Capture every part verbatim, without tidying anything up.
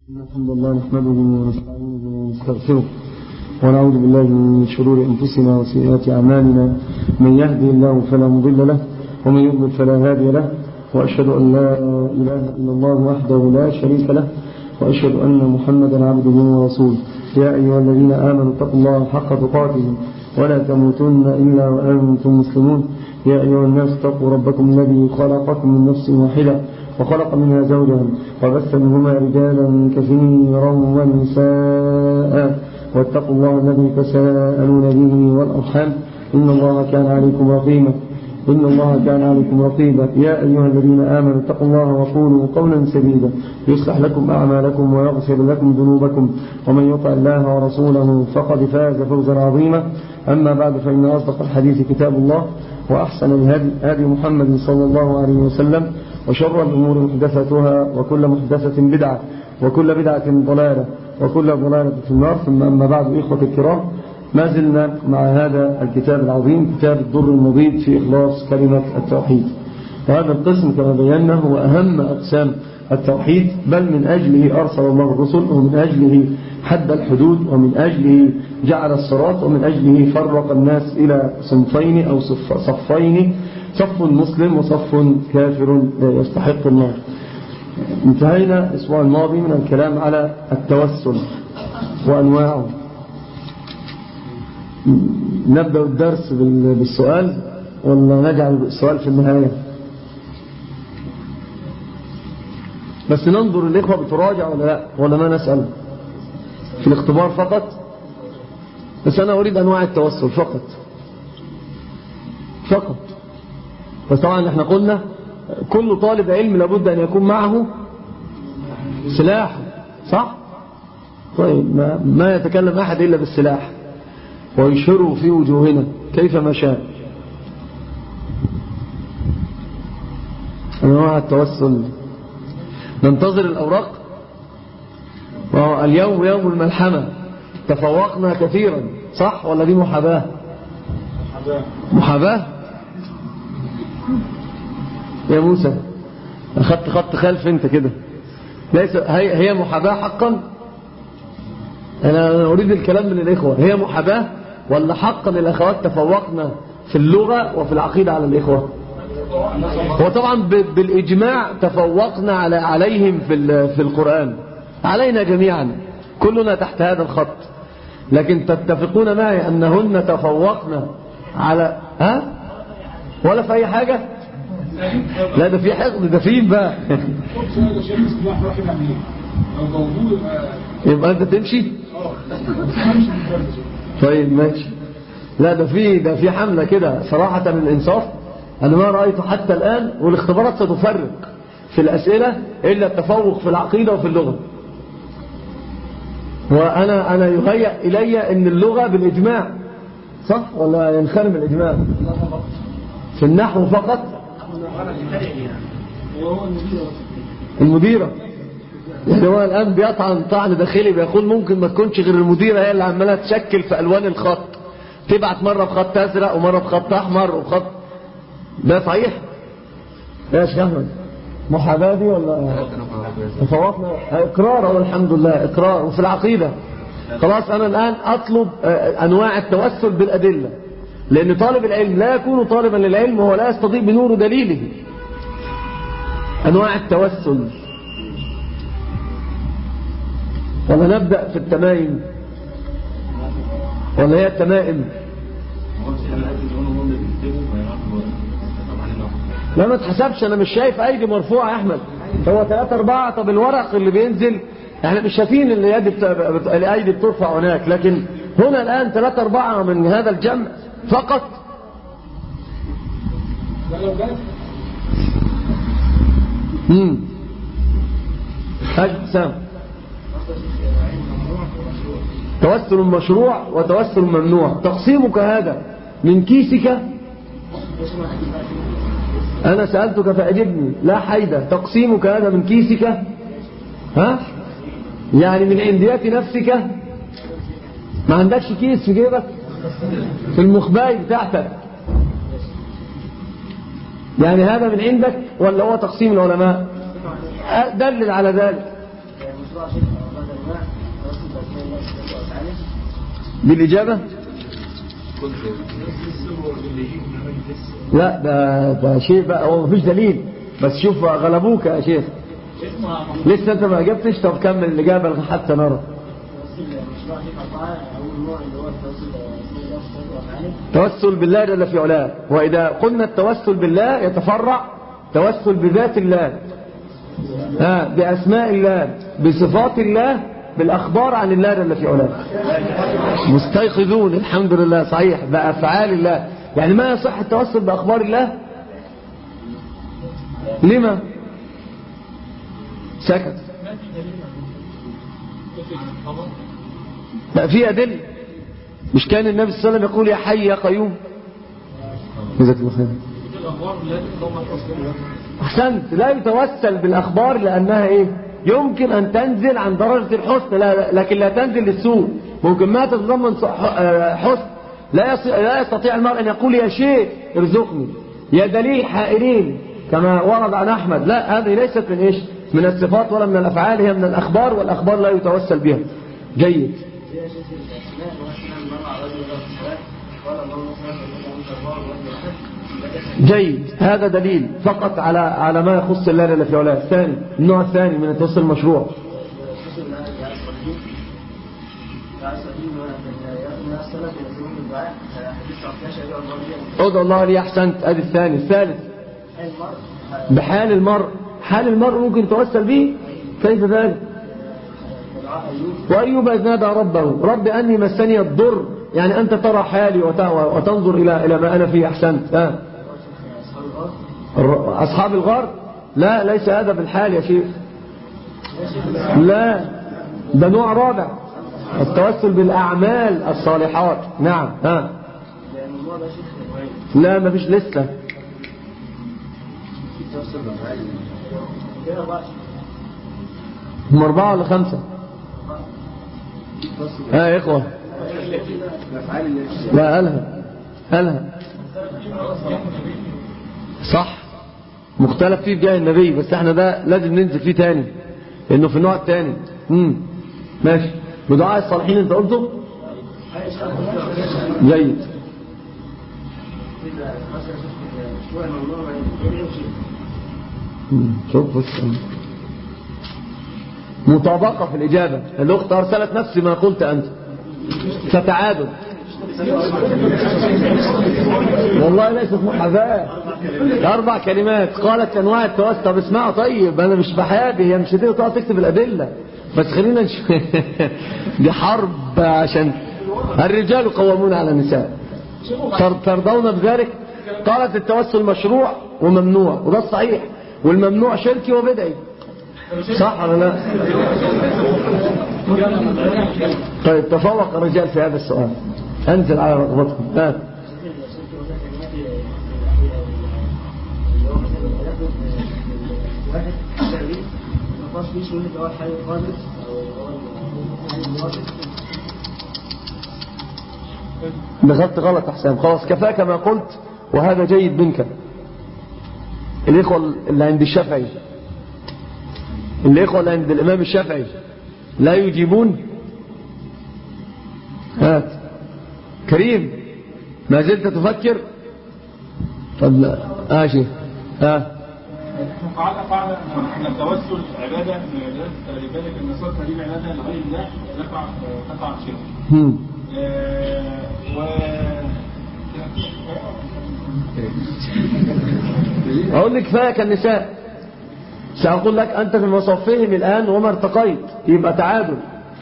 الحمد لله نحمده ونستعينه ونستغفره ونعوذ بالله من شرور أنفسنا وسيئات أعمالنا. من يهدي الله فلا مضل له ومن يضلل فلا هادي له، وأشهد أن لا إله إلا الله وحده لا شريك له، وأشهد أن محمدا عبده ورسوله. يا أيها الذين آمنوا اتقوا الله حق تقاته ولا تموتن إلا وأنتم مسلمون. يا أيها الناس اتقوا ربكم الذي خلقكم من نفس واحدة وخلق منها زوجها وبث منهما رجالا كثيرا ونساء، واتقوا الله الذي تساءلون به والأرحام إن الله كان عليكم رقيبا إن الله كان عليكم رقيبا. يا أيها الذين آمنوا اتقوا الله وقولوا قولا سديدا يصلح لكم أعمالكم ويغفر لكم ذنوبكم، ومن يطع الله ورسوله فقد فاز فوزا عظيما. أما بعد، فإن أصدق الحديث كتاب الله، وأحسن الهدي هدي محمد صلى الله عليه وسلم، وشر الأمور محدثاتها، وكل محدثة بدعة، وكل بدعة ضلالة، وكل ضلالة في النار. ثم أما بعد، إخوة الكرام، ما زلنا مع هذا الكتاب العظيم، كتاب الدر المضيد في إخلاص كلمة التوحيد. وهذا القسم كما بينا هو أهم أقسام التوحيد، بل من أجله أرسل الله الرسل، ومن أجله حد الحدود، ومن أجله جعل الصراط، ومن أجله فرق الناس إلى صنفين أو صفين، صف مسلم وصف كافر يستحق النار. انتهينا الأسبوع الماضي من الكلام على التوسل وأنواعه. نبدأ الدرس بالسؤال ولا نجعل السؤال في النهاية؟ بس ننظر الإخوة بتراجع ولا لا، ولا ما نسأل في الاختبار فقط؟ بس أنا أريد أنواع التوسل فقط فقط. بس طبعا احنا قلنا كل طالب علم لابد أن يكون معه سلاح، صح؟ طيب، ما, ما يتكلم أحد إلا بالسلاح ويشهره في وجوهنا كيف ما شاء. أنواع التوسل، ننتظر الأوراق. اليوم يوم الملحمة، تفوقنا كثيرا، صح ولا دي محاباة؟ محاباة يا موسى، أخذت خط خلف انت كده. ليس هي هي محاباة حقا؟ أنا أريد الكلام من الإخوة، هي محاباة ولا حقا الأخوات تفوقنا في اللغة وفي العقيدة على الإخوة؟ هو طبعا بالإجماع تفوقنا على عليهم في في القرآن، علينا جميعا، كلنا تحت هذا الخط. لكن تتفقون معي أنهن تفوقنا على ها ولا في أي حاجة؟ لا، ده في حقد، ده فين بقى؟ يبقى أنت تمشي؟ طيب ماشي. لا، ده في ده في حملة كده صراحة الإنصاف، أنا ما رأيته حتى الآن، والاختبارات ستفرق في الأسئلة إلا التفوق في العقيدة وفي اللغة. وأنا أنا يهيأ إلي أن اللغة بالإجماع، صح ولا ينخرم الإجماع؟ في النحو فقط. المديرة يعني هو الآن بيطعن طعن داخلي، بيقول ممكن ما تكونش غير المديرة هي اللي عمالة تشكل في ألوان الخط، تبعت مرة بخط أزرق ومرة بخط أحمر وخط. ده صحيح يا شيخ أحمد؟ محاباة دي ولا تفوقنا؟ إقرار، هو الحمد لله إقرار. وفي العقيدة خلاص، أنا الآن أطلب أنواع التوسل بالأدلة، لأن طالب العلم لا يكون طالبا للعلم وهو لا يستضيء بنور دليله. أنواع التوسل، ولا نبدأ في التمائم؟ ولا هي التمائم؟ لا، ما تحسبش، أنا مش شايف أيدي مرفوعة يا أحمد. هو ثلاثة أربعة. طب الورق اللي بينزل احنا مش شايفين اللي الأيدي بترفع هناك، لكن هنا الآن ثلاثة أربعة من هذا الجمع فقط. امم أجسام توسل مشروع وتوسل ممنوع. تقسيمك هذا من كيسك؟ أنا سألتك فأجبني، لا حيدة. تقسيمك هذا من كيسك؟ ها؟ يعني من عنديات نفسك؟ ما عندكش كيس في جيبك في المخباي بتاعتك؟ يعني هذا من عندك ولا هو تقسيم العلماء؟ دلل على ذلك. بالإجابة؟ لا ده, ده شيء بقى، هو مفيش دليل، بس شوف غلبوك يا شيخ، لسه انت ما اجبتش. طب كمل الإجابة حتى نرى. توسل بالله جل في علاه. وإذا قلنا التوسل بالله يتفرع توسل بذات الله، ها بأسماء الله، بصفات الله، بالأخبار عن الله جل في علاه. مستيقظون الحمد لله، صحيح، بأفعال الله. يعني ما يصح التوسل بأخبار الله؟ لما سكت؟ بقى في أدلة. مش كان النبي صلى الله عليه وسلم يقول يا حي يا قيوم؟ جزاك الله خير. أحسنت. لا يتوسل بالأخبار لأنها إيه؟ يمكن أن تنزل عن درجة الحسن، لا لكن لا تنزل للسوء. ممكن ما تتضمن حسن، لا لا يستطيع المرء أن يقول يا شيء ارزقني، يا دليل حائرين كما ورد عن أحمد. لا، هذه ليست من إيش؟ من الصفات ولا من الأفعال، هي من الأخبار، والأخبار لا يتوسل بها. جيد. جيد، هذا دليل فقط على على ما يخص الله جل في علاه. الثاني، النوع الثاني من التوسل المشروع. ادعو الله لي. احسنت، ادي الثاني. الثالث، بحال المرء. حال المرء ممكن يتوسل به. كيف ذلك؟ وأيوب إذ نادى ربه رب أني مسني الضر، يعني أنت ترى حالي وتنظر إلى إلى ما أنا فيه. أحسنت. آه. أصحاب الغار، لا ليس هذا بالحال يا شيخ، لا ده نوع رابع، التوسل بالأعمال الصالحات. نعم. ها. لا ما فيش لسه. هم أربعة ولا خمسة؟ ها يا إخوة. لا قالها قالها صح، مختلف فيه بجاه النبي، بس احنا ده لازم ننزل فيه تاني لأنه في النوع التاني. امم ماشي. بدعاء الصالحين انت قلته؟ جيد. شوف بص، مطابقة في الإجابة. الأخت أرسلت نفس ما قلت أنت، فتعادل. والله ليست محاذاة. أربع كلمات قالت أنواع التوسل. طب اسمعوا، طيب أنا مش بحابي، هي مش هتقدر تقعد تكتب الأدلة، بس خلينا نشوف. دي حرب، عشان الرجال قوامون على النساء. ترضون بذلك؟ قالت التوسل مشروع وممنوع، وده الصحيح، والممنوع شركي وبدعي، صح ولا لا؟ طيب تفوق الرجال في هذا السؤال، انزل على رغبتكم. ها. دخلت غلط حسام، خلاص كفاك ما قلت، وهذا جيد منك. الإخوة اللي عند الشافعي، الإخوة اللي عند الإمام الشافعي لا يجيبون. هات كريم، ما زلت تفكر؟ طب لا اه شيخ. ها قاعدة قاعدة ان التوسل عبادة من عبادات العبادة، ان صرفها دي عبادة لغير الله تقع تقع شرك. امم و اقول لك كفايه كالنساء. سأقول لك أنت في مصفهم الآن وما ارتقيت، يبقى تعادل.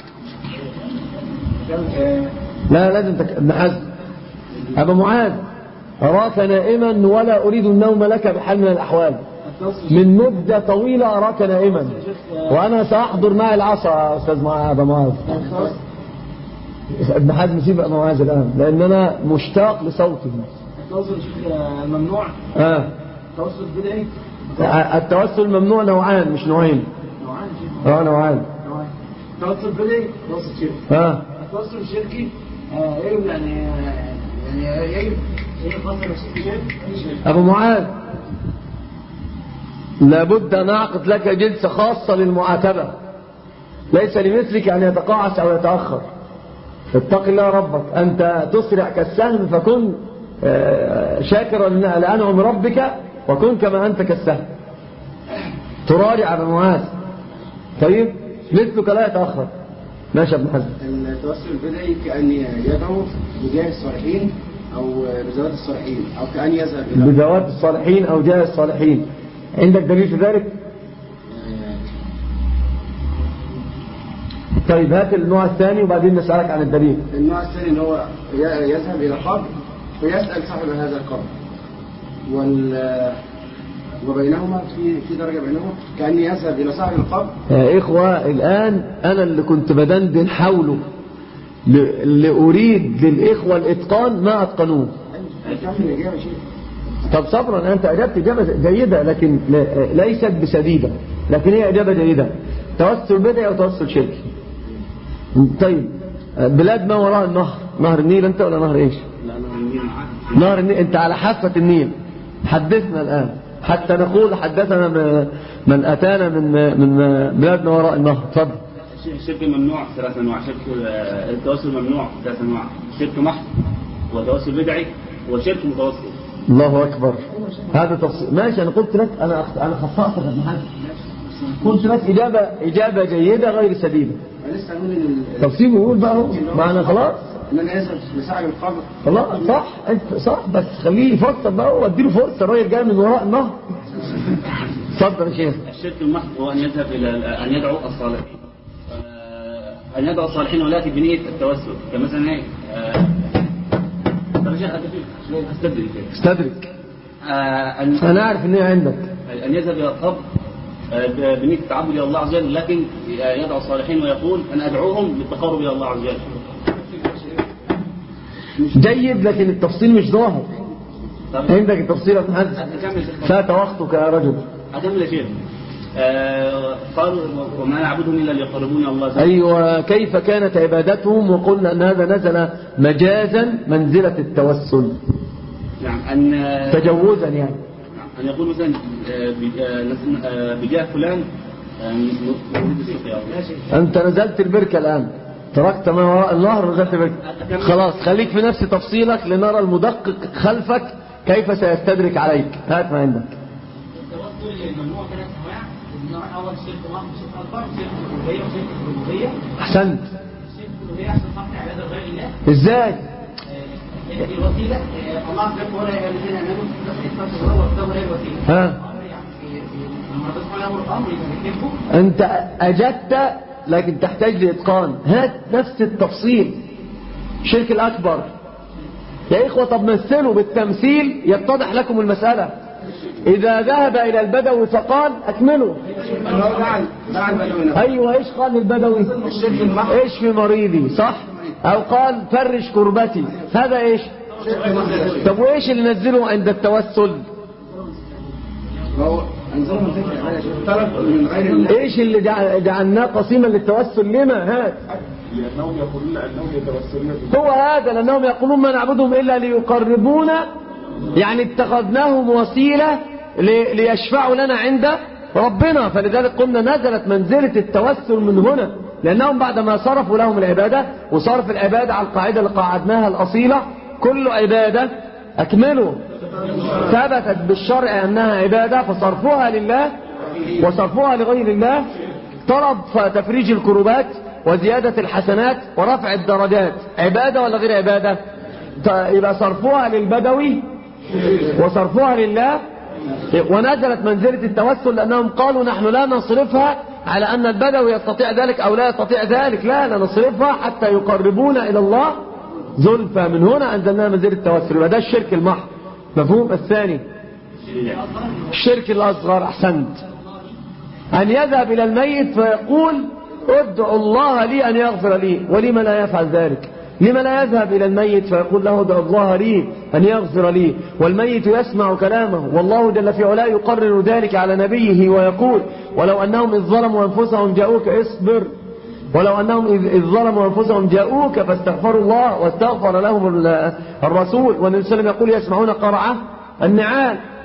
لا لازم تك... ابن حزم. أبا معاذ، أراك نائما ولا أريد النوم لك بحال من الأحوال، من مدة طويلة أراك نائما، وأنا سأحضر معي العصا يا أستاذ أبا معاذ. ابن حزم سيب أبا معاذ الآن، لأن أنا مشتاق لصوته. التوسل الممنوع آه. التوسل بدعي. التوسل ممنوع نوعان مش نوعين. نوعان. اه نوعان. التوسل بدعي توسل شركي. اه التوسل الشركي يجب يعني يعني يجب يجب فصل الشرك. ابو معاذ، لابد ان اعقد لك جلسه خاصه للمعاتبه، ليس لمثلك أن يتقاعس أو يتأخر. اتق الله ربك، أنت تسرع كالسهم فكن شاكرا لأنعم ربك وكن كما أنت كالسهم ترارع على معاذ. طيب مثلك لا يتأخر. ماشي يا ابن حزم. التوسل البدعي كأن يدعو بجاه الصالحين أو بزوات الصالحين أو كأن يذهب إلى بزوات الصالحين أو جاه الصالحين. عندك دليل في ذلك؟ طيب هات النوع الثاني وبعدين نسألك عن الدليل. النوع الثاني ان هو يذهب إلى قبر ويسأل صاحب هذا القبر وال وبينهما في في درجة بينهما كأن يذهب إلى صاحب القبر. يا إخوة الآن أنا اللي كنت بدندن حوله اللي أريد للإخوة الإتقان ما أتقنوه. طب صبرا، أنت أجبت إجابة جيدة لكن ليست بسديدة، لكن هي إجابة جيدة. توسل بدعي أو توسل شركي. طيب بلاد ما وراء النهر، نهر النيل أنت ولا نهر إيش؟ لا نهر النيل. نهر النيل، أنت على حافة النيل. حدثنا الآن حتى نقول حدثنا من أتانا من من بلادنا وراء النهر. اتفضل. الشرك ممنوع ثلاث أنواع. شرك التوسل ممنوع ثلاث أنواع، شرك محض وتوسل بدعي وشرك متوسل. الله أكبر. هذا تفصيل. ماشي، أنا قلت لك أنا أنا خطأت يا ابن حزم. قلت لك إجابة إجابة جيدة غير سديدة. لسه أقول إن تفصيل يقول بقى هو معنا خلاص. إن أنا يذهب لصاحب القبر. خلاص صح أنت صح، بس خليه يفسر بقى وأديله فرصة. الراجل جاي من وراء النهر. اتفضل يا شيخ. الشرك المحض هو أن يذهب إلى أن يدعو الصالحين، أن يدعو الصالحين ولكن بنية التوسل. كمثلا إيه؟ طب يا شيخ استدرك استدرك. آه أنا أعرف إن هي عندك. أن يذهب إلى القبر بنية التعبد إلى الله عز وجل، لكن يدعو الصالحين ويقول أن أدعوهم للتقرب إلى الله عز وجل. جيد، لكن التفصيل مش ظاهر. عندك التفصيل يا ابن حزم؟ فات وقتك يا رجل. أكمل يا شيخ. آه قالوا وما نعبدهم إلا ليقربون الله عز وجل. أيوة، كيف كانت عبادتهم؟ وقلنا أن هذا نزل مجازا منزلة التوسل. نعم. أن تجوزا يعني. أن يقول مثلا بجاه فلان. أنت نزلت البركة الآن، تركت ما وراء النهر نزلت البركة. خلاص خليك في نفس تفصيلك لنرى المدقق خلفك كيف سيستدرك عليك. هات ما عندك. التوسل الممنوع ثلاث أنواع. النوع الأول شرك محض وشرك أكبر، شرك الربوبية وشرك الربوبية. أحسنت. شرك الربوبية عشان خاطر عبادة غير الله. إزاي؟ الوسيلة الله عز وجل ولا يا الذين آمنوا تستغفروا الله وابتغوا إليه الوسيلة. ها. أنت أجدت لكن تحتاج لإتقان. هات نفس التفصيل. شرك الأكبر يا إخوة. طب مثلوا بالتمثيل يتضح لكم المسألة. إذا ذهب إلى البدوي فقال أكملوا. أيوة، إيش قال للبدوي؟ إيش في مريضي، صح؟ أو قال فرش كربتي، هذا إيش؟ طب وإيش اللي نزله عند التوسل؟ ايش اللي جعلناه قسيما للتوسل؟ لما هذا؟ لأنهم يقولون أنهم يتوسلون. هو هذا، لأنهم يقولون ما نعبدهم إلا ليقربونا، يعني اتخذناهم وسيلة ليشفعوا لنا عند ربنا. فلذلك قلنا نزلت منزلة التوسل من هنا، لأنهم بعدما صرفوا لهم العبادة، وصرف العبادة على القاعدة اللي قاعدناها الأصيلة كل عبادة أكملوا ثبتت بالشرع أنها عبادة، فصرفوها لله وصرفوها لغير الله طلب تفريج الكروبات وزيادة الحسنات ورفع الدرجات. عبادة ولا غير عبادة؟ يبقى صرفوها للبدوي وصرفوها لله. ونزلت منزلة التوسل لأنهم قالوا نحن لا نصرفها على أن البدوي يستطيع ذلك أو لا يستطيع ذلك، لا لا نصرفها حتى يقربونا إلى الله زلفى. من هنا أنزلنا منزلة التوسل. وده الشرك المحض. مفهوم؟ الثاني الشرك الأصغر. أحسنت. أن يذهب إلى الميت فيقول ادعوا الله لي أن يغفر لي. ولما لا يفعل ذلك؟ لما لا يذهب إلى الميت فيقول له ادعوا الله لي أن يغفر لي، والميت يسمع كلامه، والله جل في علاه يقرر ذلك على نبيه ويقول ولو أنهم إذ ظلموا أنفسهم جاءوك اصبر ولو أنهم إذ ظلموا أنفسهم جاءوك فاستغفروا الله واستغفر لهم الرسول، والنبي صلى الله عليه وسلم يقول يسمعون قرعة النعال.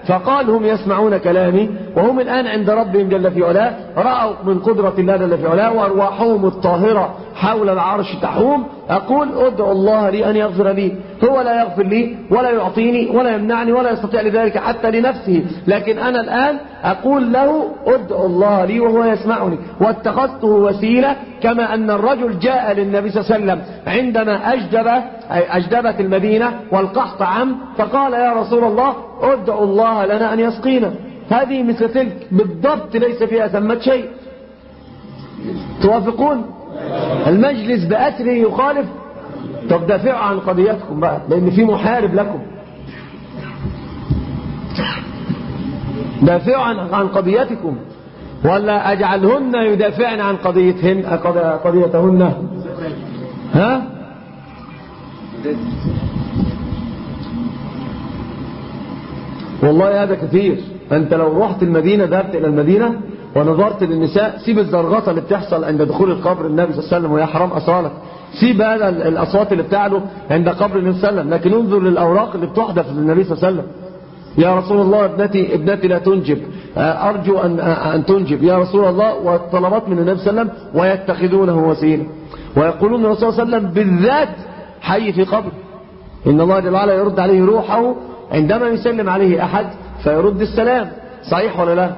فقال هم يسمعون كلامي وهم الآن عند ربهم جل في علاه، رأوا من قدرة الله جل في علاه وأرواحهم الطاهرة حول العرش تحوم. أقول ادعوا الله لي أن يغفر لي، هو لا يغفر لي ولا يعطيني ولا يمنعني ولا يستطيع لذلك حتى لنفسه، لكن أنا الآن أقول له ادعوا الله لي وهو يسمعني، واتخذته وسيلة. كما أن الرجل جاء للنبي صلى الله عليه وسلم عندما أجدب أجدبت المدينة والقحط عم، فقال يا رسول الله ادعوا الله لنا أن يسقينا. هذه مثل تلك بالضبط، ليس فيها ثمة شيء. توافقون؟ المجلس بأسره يخالف. طب دافعوا عن قضيتكم بقى، لأن في محارب لكم. دافعوا عن قضيتكم، ولا أجعلهن يدافعن عن قضيتهن قضيتهن؟ ها؟ والله هذا كثير. أنت لو رحت المدينة، ذهبت إلى المدينة ونظرت للنساء، سيب الزرغطة اللي بتحصل عند دخول القبر النبي صلى الله عليه وسلم وهي حرام أصالك، سيب هذا الأصوات اللي بتعلو عند قبر النبي صلى الله عليه وسلم، لكن انظر للأوراق اللي بتحدث للنبي صلى الله عليه وسلم. يا رسول الله ابنتي ابنتي لا تنجب، أرجو أن أن تنجب يا رسول الله، والطلبات من النبي صلى الله عليه وسلم، ويتخذونه وسيلة، ويقولون الرسول صلى الله عليه وسلم بالذات حي في قبر، إن الله جل وعلا يرد عليه روحه عندما يسلم عليه أحد فيرد السلام. صحيح ولا لا؟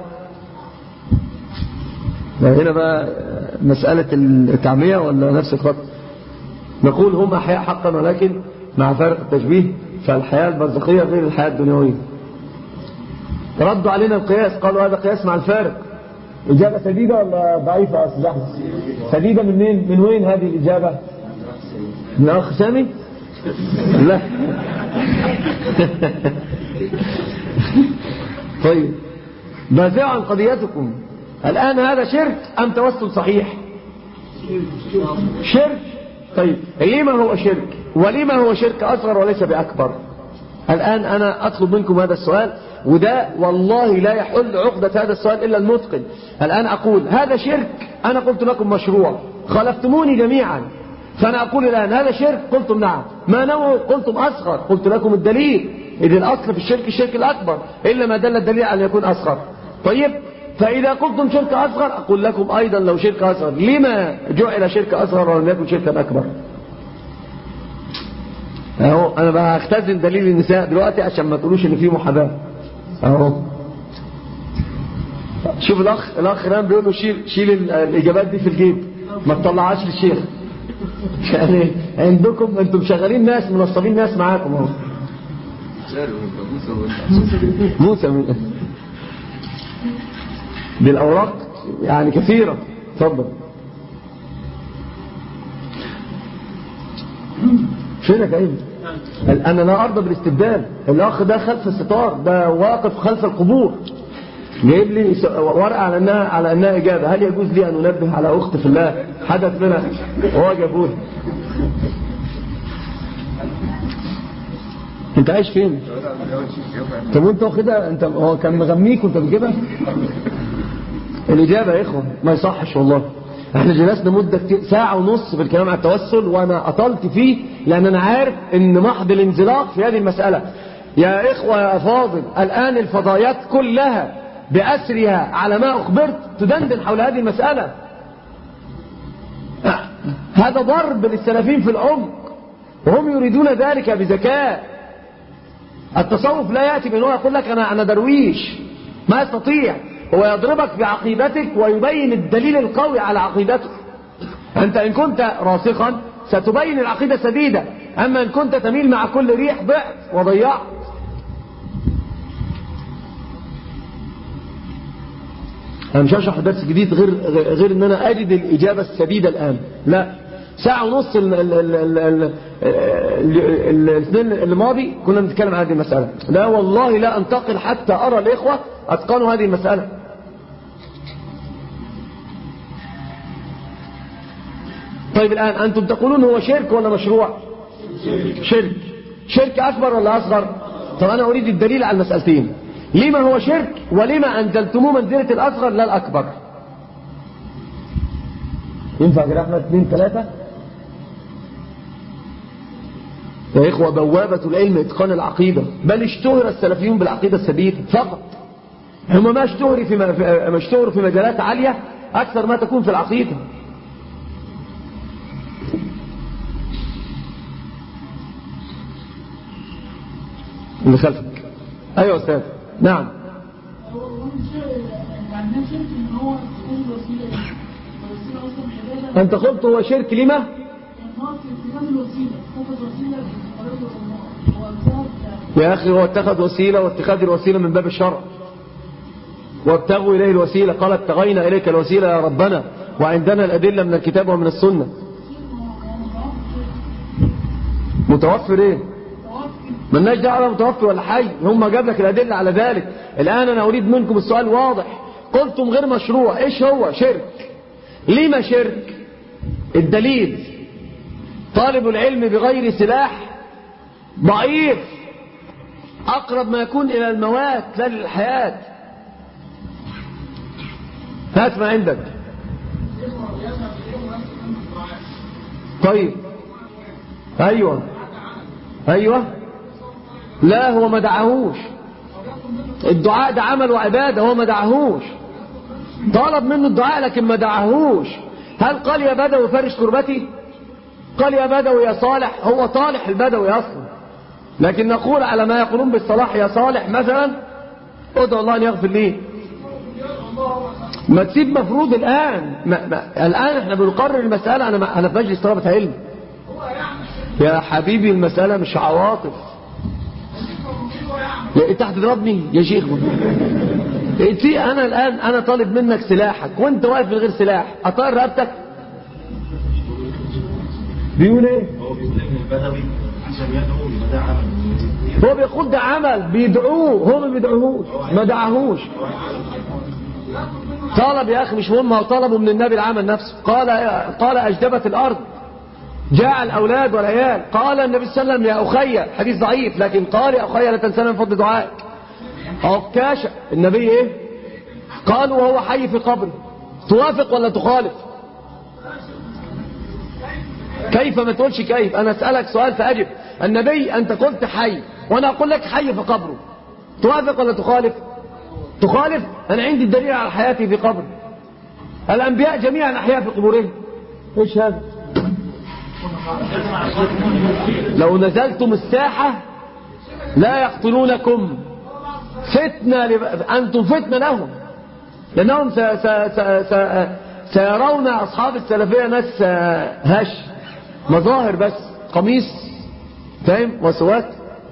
هنا بقى مسألة التعمية ولا نفس الخط؟ نقول هم أحياء حقا، ولكن مع فارق التشبيه، فالحياة البرزخية غير الحياة الدنيوية. ردوا علينا القياس، قالوا هذا قياس مع الفارق. إجابة سديدة ولا ضعيفة يا أستاذ أحمد؟ سديدة من وين؟ من وين هذه الإجابة؟ من أخ سامي؟ لا. طيب دافعوا عن قضيتكم. الآن هذا شرك أم توسل صحيح؟ شرك. طيب لما هو شرك؟ ولما هو شرك أصغر وليس بأكبر؟ الآن أنا أطلب منكم هذا السؤال، وده والله لا يحل عقدة هذا السؤال إلا المتقن. الآن أقول هذا شرك، أنا قلت لكم مشروع، خلفتموني جميعا، فأنا أقول الآن هذا شرك، قلتم نعم. ما نوع؟ قلتم أصغر، قلت لكم الدليل، إذ الأصل في الشرك الشرك الأكبر، إلا ما دل الدليل على أن يكون أصغر. طيب فإذا قلتم شرك أصغر أقول لكم أيضا لو شرك أصغر، لما جعل شرك أصغر ولم يكن شركا أكبر؟ أهو أنا بقى هختزن دليل النساء دلوقتي عشان ما تقولوش إن فيه محاباة. أهو شوف الأخ الأخ رام بيقول له شيل شيل الإجابات دي في الجيب، ما تطلعهاش للشيخ. يعني عندكم أنتم شغالين ناس، منصبين ناس معاكم أهو. موسى دي الأوراق يعني كثيرة. اتفضل. فينك يا ابني؟ أنا لا أرضى بالاستبدال. الأخ ده خلف الستار، ده واقف خلف القبور، جايب لي ورقة على أنها على أنها إجابة. هل يجوز لي أن أنبه على أخت في الله حدث منها وهو جابوه؟ أنت عايش فين؟ طب وأنت واخدها؟ أنت هو كان مغميك وأنت بتجيبها؟ الإجابة يا إخوة ما يصحش والله. احنا جلسنا مدة كتير، ساعة ونص في الكلام على التوسل، وانا اطلت فيه لان انا عارف ان محض الانزلاق في هذه المسألة. يا اخوة يا افاضل، الان الفضائيات كلها بأسرها على ما اخبرت تدندن حول هذه المسألة. هذا ضرب للسلفين في العمق، وهم يريدون ذلك بذكاء. التصوف لا يأتي بأنه يقول لك انا انا درويش، ما يستطيع. هو يضربك بعقيدتك ويبين الدليل القوي على عقيدتك. أنت إن كنت راسخا ستبين العقيدة سديدة، أما إن كنت تميل مع كل ريح ضعت وضيعت. أنا مش هشرح درس جديد غير غير إن أنا أجد الإجابة السديدة الآن. لا، ساعة ونص الاثنين الماضي كنا بنتكلم عن هذه المسألة. لا والله لا أنتقل حتى أرى الإخوة أتقنوا هذه المسألة. طيب الآن أنتم تقولون هو شرك ولا مشروع؟ شرك. شرك أكبر ولا أصغر؟ طب أنا أريد الدليل على المسألتين، لما هو شرك ولما أنزلتموه منزلة الأصغر لا الأكبر. ينفع كده احنا اثنين ثلاثة؟ يا إخوة بوابة العلم إتقان العقيدة، بل اشتهر السلفيون بالعقيدة السبيلة فقط. هم ما اشتهروا في ما اشتهروا في مجالات عالية أكثر ما تكون في العقيدة. اللي خلفك. أيوة يا أستاذ. نعم. أنت قلت هو شرك لما؟ يا أخي هو اتخذ وسيلة، واتخاذ الوسيلة من باب الشرع. وابتغوا إليه الوسيلة، قال ابتغينا إليك الوسيلة يا ربنا وعندنا الأدلة من الكتاب ومن السنة. متوفر إيه؟ مالناش دعوة متوفر ولا حي، هم جاب لك الأدلة على ذلك. الآن أنا أريد منكم السؤال واضح. قلتم غير مشروع، إيش هو شرك؟ لما شرك؟ الدليل طالب العلم بغير سلاح ضعيف، أقرب ما يكون إلى الموات لا للحياة. هات ما عندك. طيب أيوة أيوة. لا هو ما دعاهوش، الدعاء ده عمل وعبادة، هو ما دعاهوش، طلب منه الدعاء لكن ما دعاهوش. هل قال يا بدوي فرش كربتي؟ قال يا بدوي يا صالح؟ هو طالح البدوي أصلا، لكن نقول على ما يقولون بالصلاح يا صالح مثلا ادعو الله أن يغفر لي. ما تسيب مفروض الآن ما ما الآن احنا بنقرر المسألة. أنا, ما أنا في مجلس طلبة علم يا حبيبي، المسألة مش عواطف. انت هتضربني يا شيخ؟ انتي انا الان انا طالب منك سلاحك وانت واقف من غير سلاح، اطير رقبتك؟ بيقول ايه؟ هو بيقول ان البدوي عشان يدعو يبقى ده عمل، هو بيقول ده عمل، بيدعوه، هو ما بيدعوهوش، ما دعاهوش. طلب يا اخي مش مهم، هو طلبه من النبي العمل نفسه. قال قال اجدبت الارض جاء الأولاد والعيال، قال النبي صلى الله عليه وسلم يا أخي، حديث ضعيف لكن قال يا أخي لا تنسانا من فضل دعائك. عكاشة النبي إيه؟ قال وهو حي في قبره. توافق ولا تخالف؟ كيف ما تقولش كيف؟ أنا أسألك سؤال فأجب. النبي أنت قلت حي وأنا أقول لك حي في قبره، توافق ولا تخالف؟ تخالف. أنا عندي الدليل على حياتي في قبره. الأنبياء جميعا أحياء في قبورهم. إيش هذا؟ لو نزلتم الساحة لا يقتلونكم فتنة لب... أنتم فتنة لهم، لأنهم س... س... س... س... سيرون أصحاب السلفية ناس هش مظاهر بس، قميص فاهم وسواك.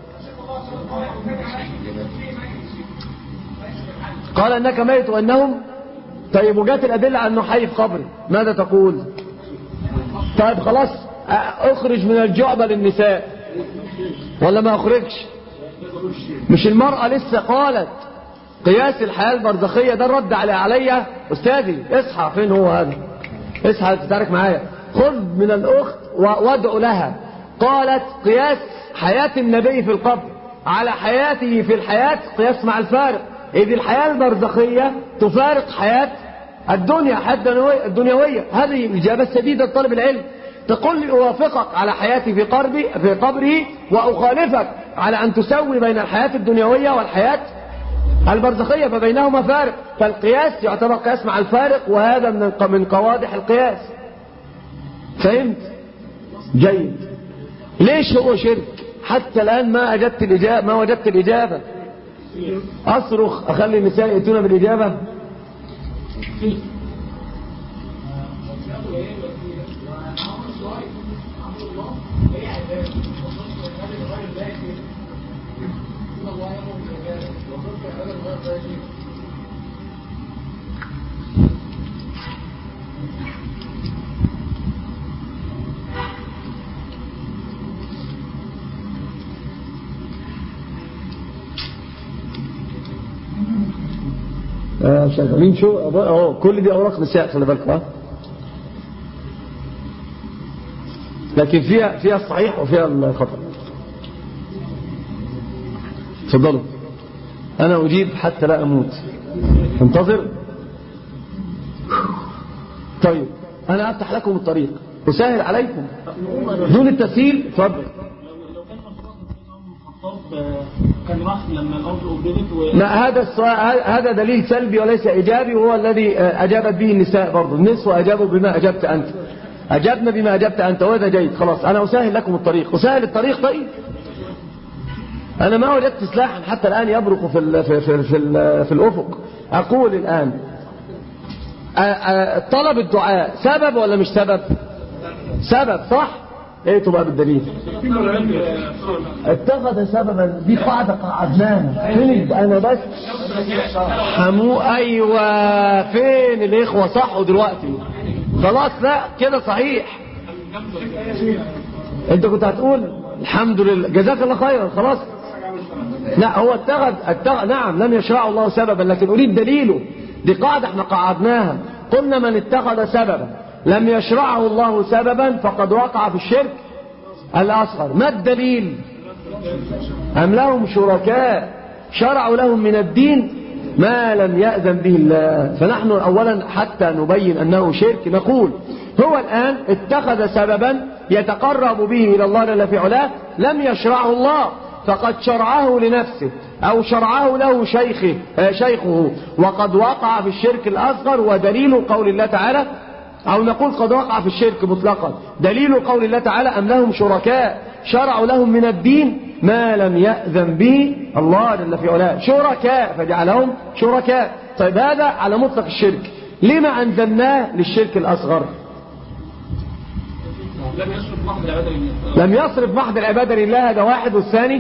قال أنك ميت وأنهم طيب، وجات الأدلة على أنه حي في قبري، ماذا تقول؟ طيب خلاص اخرج من الجعبة للنساء ولا ما اخرجش؟ مش المرأة لسه قالت قياس الحياة البرزخية ده الرد علي عليا؟ استاذي اصحى، فين هو هذا؟ اصحى تتعارك معايا. خذ من الاخت وادعو لها. قالت قياس حياة النبي في القبر على حياته في الحياة قياس مع الفارق، اذ الحياة البرزخية تفارق حياة الدنيا، حياة الدنيوية. هذه الإجابة سديدة طالب العلم. تقول لي أوافقك على حياتي في قربي في قبري وأخالفك على أن تسوي بين الحياة الدنيوية والحياة البرزخية، فبينهما فارق، فالقياس يعتبر قياس مع الفارق، وهذا من من قوادح القياس. فهمت؟ جيد. ليش هو شرك؟ حتى الآن ما أجدت الإجابة، ما وجدت الإجابة. أصرخ أخلي النساء يأتون بالإجابة. آه شغالين شو اهو، كل دي اوراق نساء خلي بالكم ها، لكن فيها فيها الصحيح وفيها الخطأ. تفضلوا، انا اجيب حتى لا اموت، انتظر. طيب انا افتح لكم الطريق، اسهل عليكم دون التسهيل. اتفضل. لو كان كان راح لما الأرض أبدت و... ما هذا السؤال هذا دليل سلبي وليس إيجابي، وهو الذي أجابت به النساء برضه. النسوة أجابوا بما أجبت أنت، أجبنا بما أجبت أنت، وهذا جيد. خلاص أنا أسهل لكم الطريق، أسهل الطريق. طيب أنا ما وجدت سلاحا حتى الآن يبرق في ال في في في, في الأفق. أقول الآن طلب الدعاء سبب ولا مش سبب؟ سبب صح؟ ايه تبقى بالدليل؟ اتخذ سببا، دي قاعدة قعدناها. فين انا بس حمو؟ ايوه فين الاخوة صحوا دلوقتي؟ خلاص لا كده صحيح. انت كنت هتقول الحمد لله جزاك الله خيرا خلاص. لا هو اتخذ اتخذ نعم لم يشرع الله سببا، لكن اريد دليله. دي قاعدة احنا قعدناها، قلنا من اتخذ سببا لم يشرعه الله سببا فقد وقع في الشرك الأصغر. ما الدليل؟ أم لهم شركاء شرعوا لهم من الدين ما لم يأذن به الله. فنحن أولا حتى نبين أنه شرك نقول هو الآن اتخذ سببا يتقرب به إلى الله جل في علاه لم يشرعه الله، فقد شرعه لنفسه أو شرعه له شيخه, شيخه وقد وقع في الشرك الأصغر. ودليل قول الله تعالى، أو نقول قد وقع في الشرك مطلقا، دليل قول الله تعالى أم لهم شركاء شرعوا لهم من الدين ما لم يأذن به الله جل في علاه. شركاء فجعلهم شركاء. طيب هذا على مطلق الشرك، لما أنزلناه للشرك الأصغر؟ لم يصرف محض العبادة لله. لم يصرف محض العبادة لله، هذا واحد. والثاني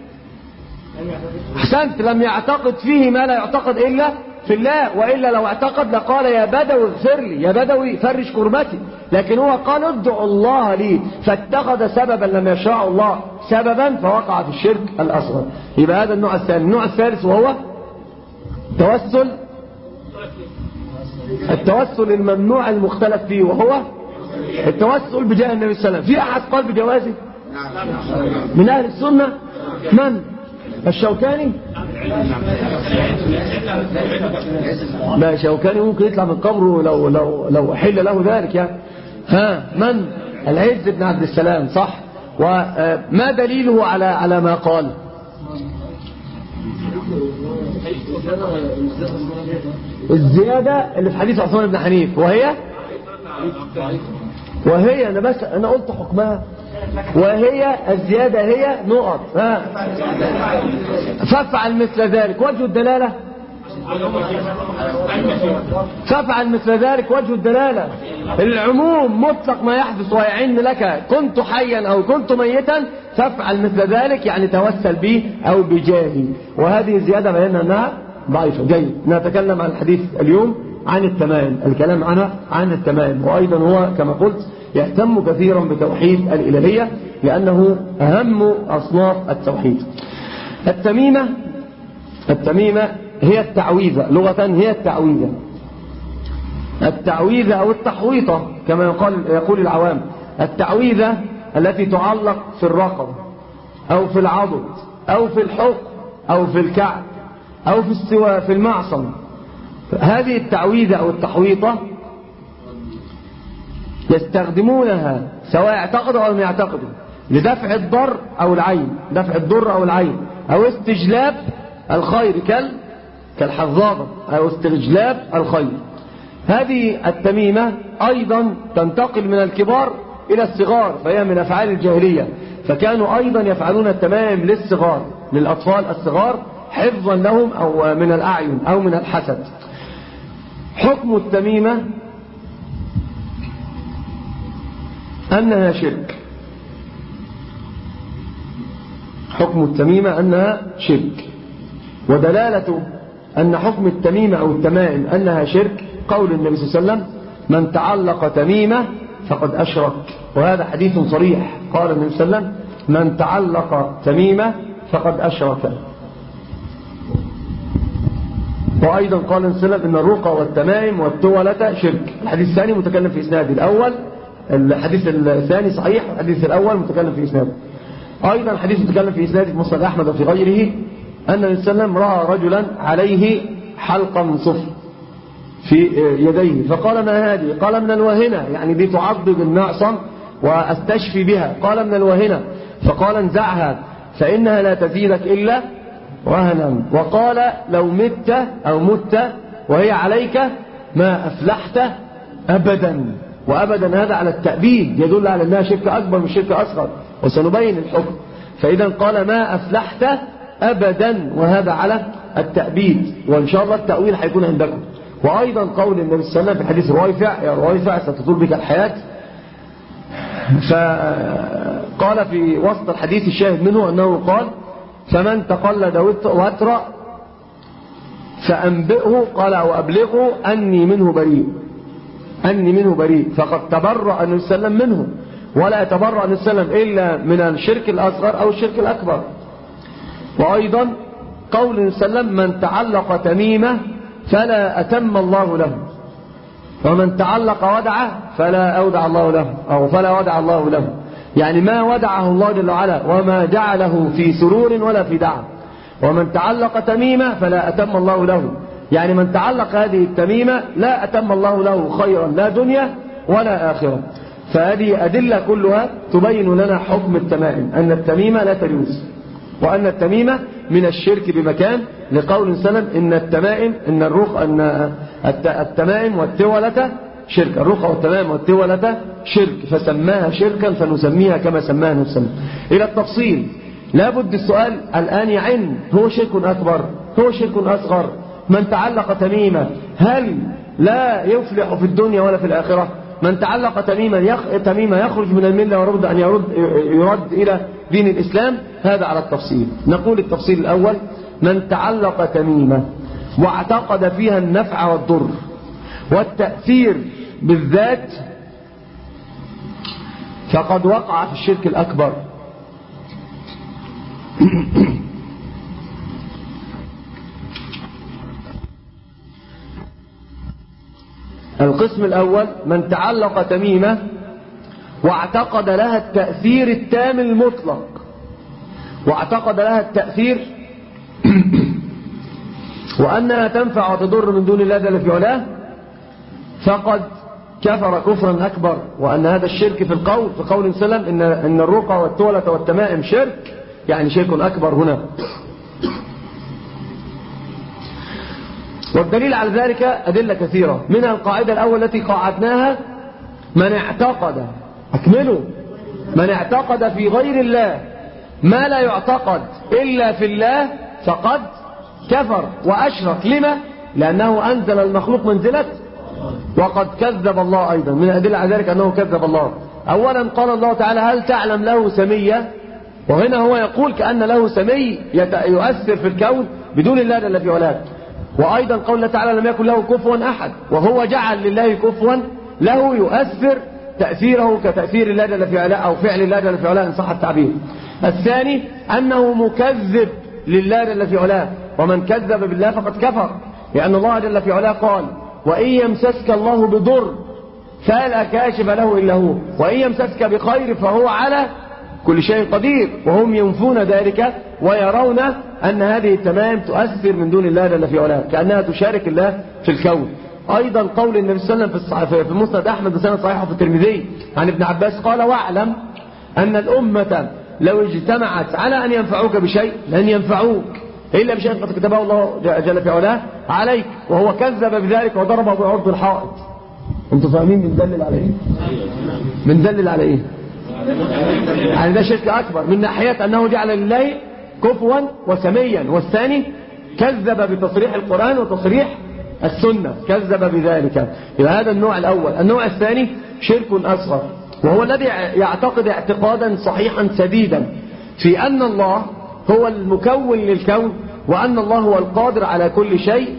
أحسنت، لم يعتقد فيه ما لا يعتقد إلا في الله، وإلا لو اعتقد لقال يا بدوي اغفر لي، يا بدوي فرش كربتي، لكن هو قال ادعوا الله لي، فاتخذ سببا لم يشرعه الله سببا فوقع في الشرك الأصغر. يبقى هذا النوع الثاني. النوع الثالث وهو توسل، التوسل الممنوع المختلف فيه، وهو التوسل بجاه النبي صلى الله عليه وسلم. في أحد قال بجوازه من أهل السنة؟ من؟ الشوكاني؟ لا شوكاني ممكن يطلع من قبره لو لو لو حل له ذلك يعني. ها من؟ العز بن عبد السلام صح. وما دليله على على ما قال؟ الزيادة اللي في حديث عثمان بن حنيف، وهي وهي أنا بس أنا قلت حكمها، وهي الزيادة هي نقط. ها فافعل مثل ذلك وجه الدلالة، فافعل مثل ذلك وجه الدلالة. العموم مطلق ما يحدث ويعن لك كنت حيا أو كنت ميتا فافعل مثل ذلك، يعني توسل بي أو بجاهي. وهذه الزيادة بينا أنها ضعيفة. جيد، نتكلم عن الحديث اليوم عن التمائم، الكلام عنها عن التمائم. وأيضا هو كما قلت يهتم كثيرا بتوحيد الإلهية لأنه أهم أصناف التوحيد. التميمة، التميمة هي التعويذة، لغة هي التعويذة، التعويذة أو التحويطة كما يقول, يقول العوام. التعويذة التي تعلق في الرقبة أو في العضد أو في الحق أو في الكعب أو في السواء في المعصم. هذه التعويذة أو التحويطة يستخدمونها سواء اعتقدوا أو لم يعتقدوا لدفع الضر أو العين، دفع الضر أو العين، أو استجلاب الخير كال كالحظاظة أو استجلاب الخير. هذه التميمة أيضا تنتقل من الكبار إلى الصغار، فهي من أفعال الجاهلية، فكانوا أيضا يفعلون التمائم للصغار، للأطفال الصغار حفظا لهم أو من الأعين أو من الحسد. حكم التميمة أنها شرك، حكم التميمة أنها شرك. ودلالة أن حكم التميمة أو التمائم أنها شرك قول النبي صلى الله عليه وسلم من تعلق تميمة فقد أشرك، وهذا حديث صريح. قال النبي صلى الله عليه وسلم من تعلق تميمة فقد أشرك. وأيضا قال النبي صلى الله عليه وسلم إن الرقى والتمائم والتولة شرك. الحديث الثاني متكلم في إسناده، الأول الحديث الثاني صحيح، الحديث الأول متكلم في إسناده. أيضا الحديث متكلم في إسناده في مسند أحمد وفي غيره أن النبي صلى الله عليه وسلم رأى رجلا عليه حلقة من صفر في يديه، فقال ما هذه؟ قال من الوهنة، يعني دي تعضد المعصم وأستشفي بها. قال من الوهنة، فقال انزعها فإنها لا تزيدك إلا وهنا. وقال لو مت أو مت وهي عليك ما أفلحت أبدا. وأبدا هذا على التأبيد يدل على أنها شرك أكبر من شرك أصغر، وسنبين الحكم. فإذا قال ما أفلحت أبدا، وهذا على التأبيد، وإن شاء الله التأويل هيكون عندكم. وأيضا قول النبي صلى الله عليه وسلم في حديث رويفع: يا رويفع ستطول بك الحياة. فقال في وسط الحديث الشاهد منه أنه قال: فمن تقلد وترى فأنبئه، قال أو أبلغه أني منه بريء، أني منه بريء. فقد تبرأ النبي صلى الله عليه وسلم منه، ولا يتبرأ النبي صلى الله عليه وسلم إلا من الشرك الأصغر أو الشرك الأكبر. وأيضا قول النبي صلى الله عليه وسلم: من تعلق تميمة فلا أتم الله له، ومن تعلق ودعه فلا أودع الله له، أو فلا ودع الله له، يعني ما ودعه الله جل وعلا وما جعله في سرور ولا في دعم. ومن تعلق تميمة فلا أتم الله له، يعني من تعلق هذه التميمة لا أتم الله له خيرا لا دنيا ولا آخرة. فهذه أدلة كلها تبين لنا حكم التمائم، أن التميمة لا تجوز، وأن التميمة من الشرك بمكان، لقول سلم إن التمائم إن الرخ أن التمائم والتولة شرك، الرخ والتمائم والتولة شرك، فسماها شركا فنسميها كما سماها نفسنا. إلى التفصيل لابد السؤال الآن يعن: هو شرك أكبر؟ هو شرك أصغر؟ من تعلق تميمة هل لا يفلح في الدنيا ولا في الآخرة؟ من تعلق تميما يخ... تميمة يخرج من الملة ورد أن يرد... يرد إلى دين الإسلام؟ هذا على التفصيل. نقول التفصيل الأول: من تعلق تميمة واعتقد فيها النفع والضر والتأثير بالذات فقد وقع في الشرك الأكبر. القسم الأول: من تعلق تميمة واعتقد لها التأثير التام المطلق، واعتقد لها التأثير وأنها تنفع وتضر من دون الله جل في علاه، فقد كفر كفرا أكبر. وأن هذا الشرك في القول، في قول سلم إن, إن الرقى والتولة والتمائم شرك، يعني شرك أكبر هنا. والدليل على ذلك أدلة كثيرة، منها القاعدة الأولى التي قاعدناها: من اعتقد أكمله من اعتقد في غير الله ما لا يعتقد إلا في الله فقد كفر وأشرك. لما؟ لأنه أنزل المخلوق منزلة وقد كذب الله. أيضا من الأدلة على ذلك أنه كذب الله. أولا قال الله تعالى: هل تعلم له سميا؟ وهنا هو يقول كأن له سمي يؤثر في الكون بدون الله جل في علاه. وأيضا قول الله تعالى: لم يكن له كفوا أحد، وهو جعل لله كفوا له يؤثر تأثيره كتأثير الله جل في علاه، أو فعل الله جل في علاه إن صح التعبير. الثاني أنه مكذب لله جل في علاه، ومن كذب بالله فقد كفر، لأن الله جل في علاه قال: وإن يمسسك الله بضر فلا كاشف له إلا هو، وإن يمسسك بخير فهو على كل شيء قدير. وهم ينفون ذلك ويرون أن هذه التمائم تؤثر من دون الله جل في علاه، كأنها تشارك الله في الكون. أيضا قول النبي صلى الله عليه وسلم في مسند أحمد بسند صحيح في الترمذي عن ابن عباس قال: واعلم أن الأمة لو اجتمعت على أن ينفعوك بشيء لن ينفعوك إلا بشيء قد كتبه الله جل في علاه عليك. وهو كذب بذلك وضربه بعرض الحائط. انتوا فاهمين من دلل على ايه؟ من دلل على ايه؟ يعني ده شرك أكبر من ناحية أنه جعل لله كفوا وسميا، والثاني كذب بتصريح القرآن وتصريح السنة، كذب بذلك. يبقى هذا النوع الأول. النوع الثاني شرك أصغر، وهو الذي يعتقد اعتقادا صحيحا سديدا في أن الله هو المكون للكون، وأن الله هو القادر على كل شيء،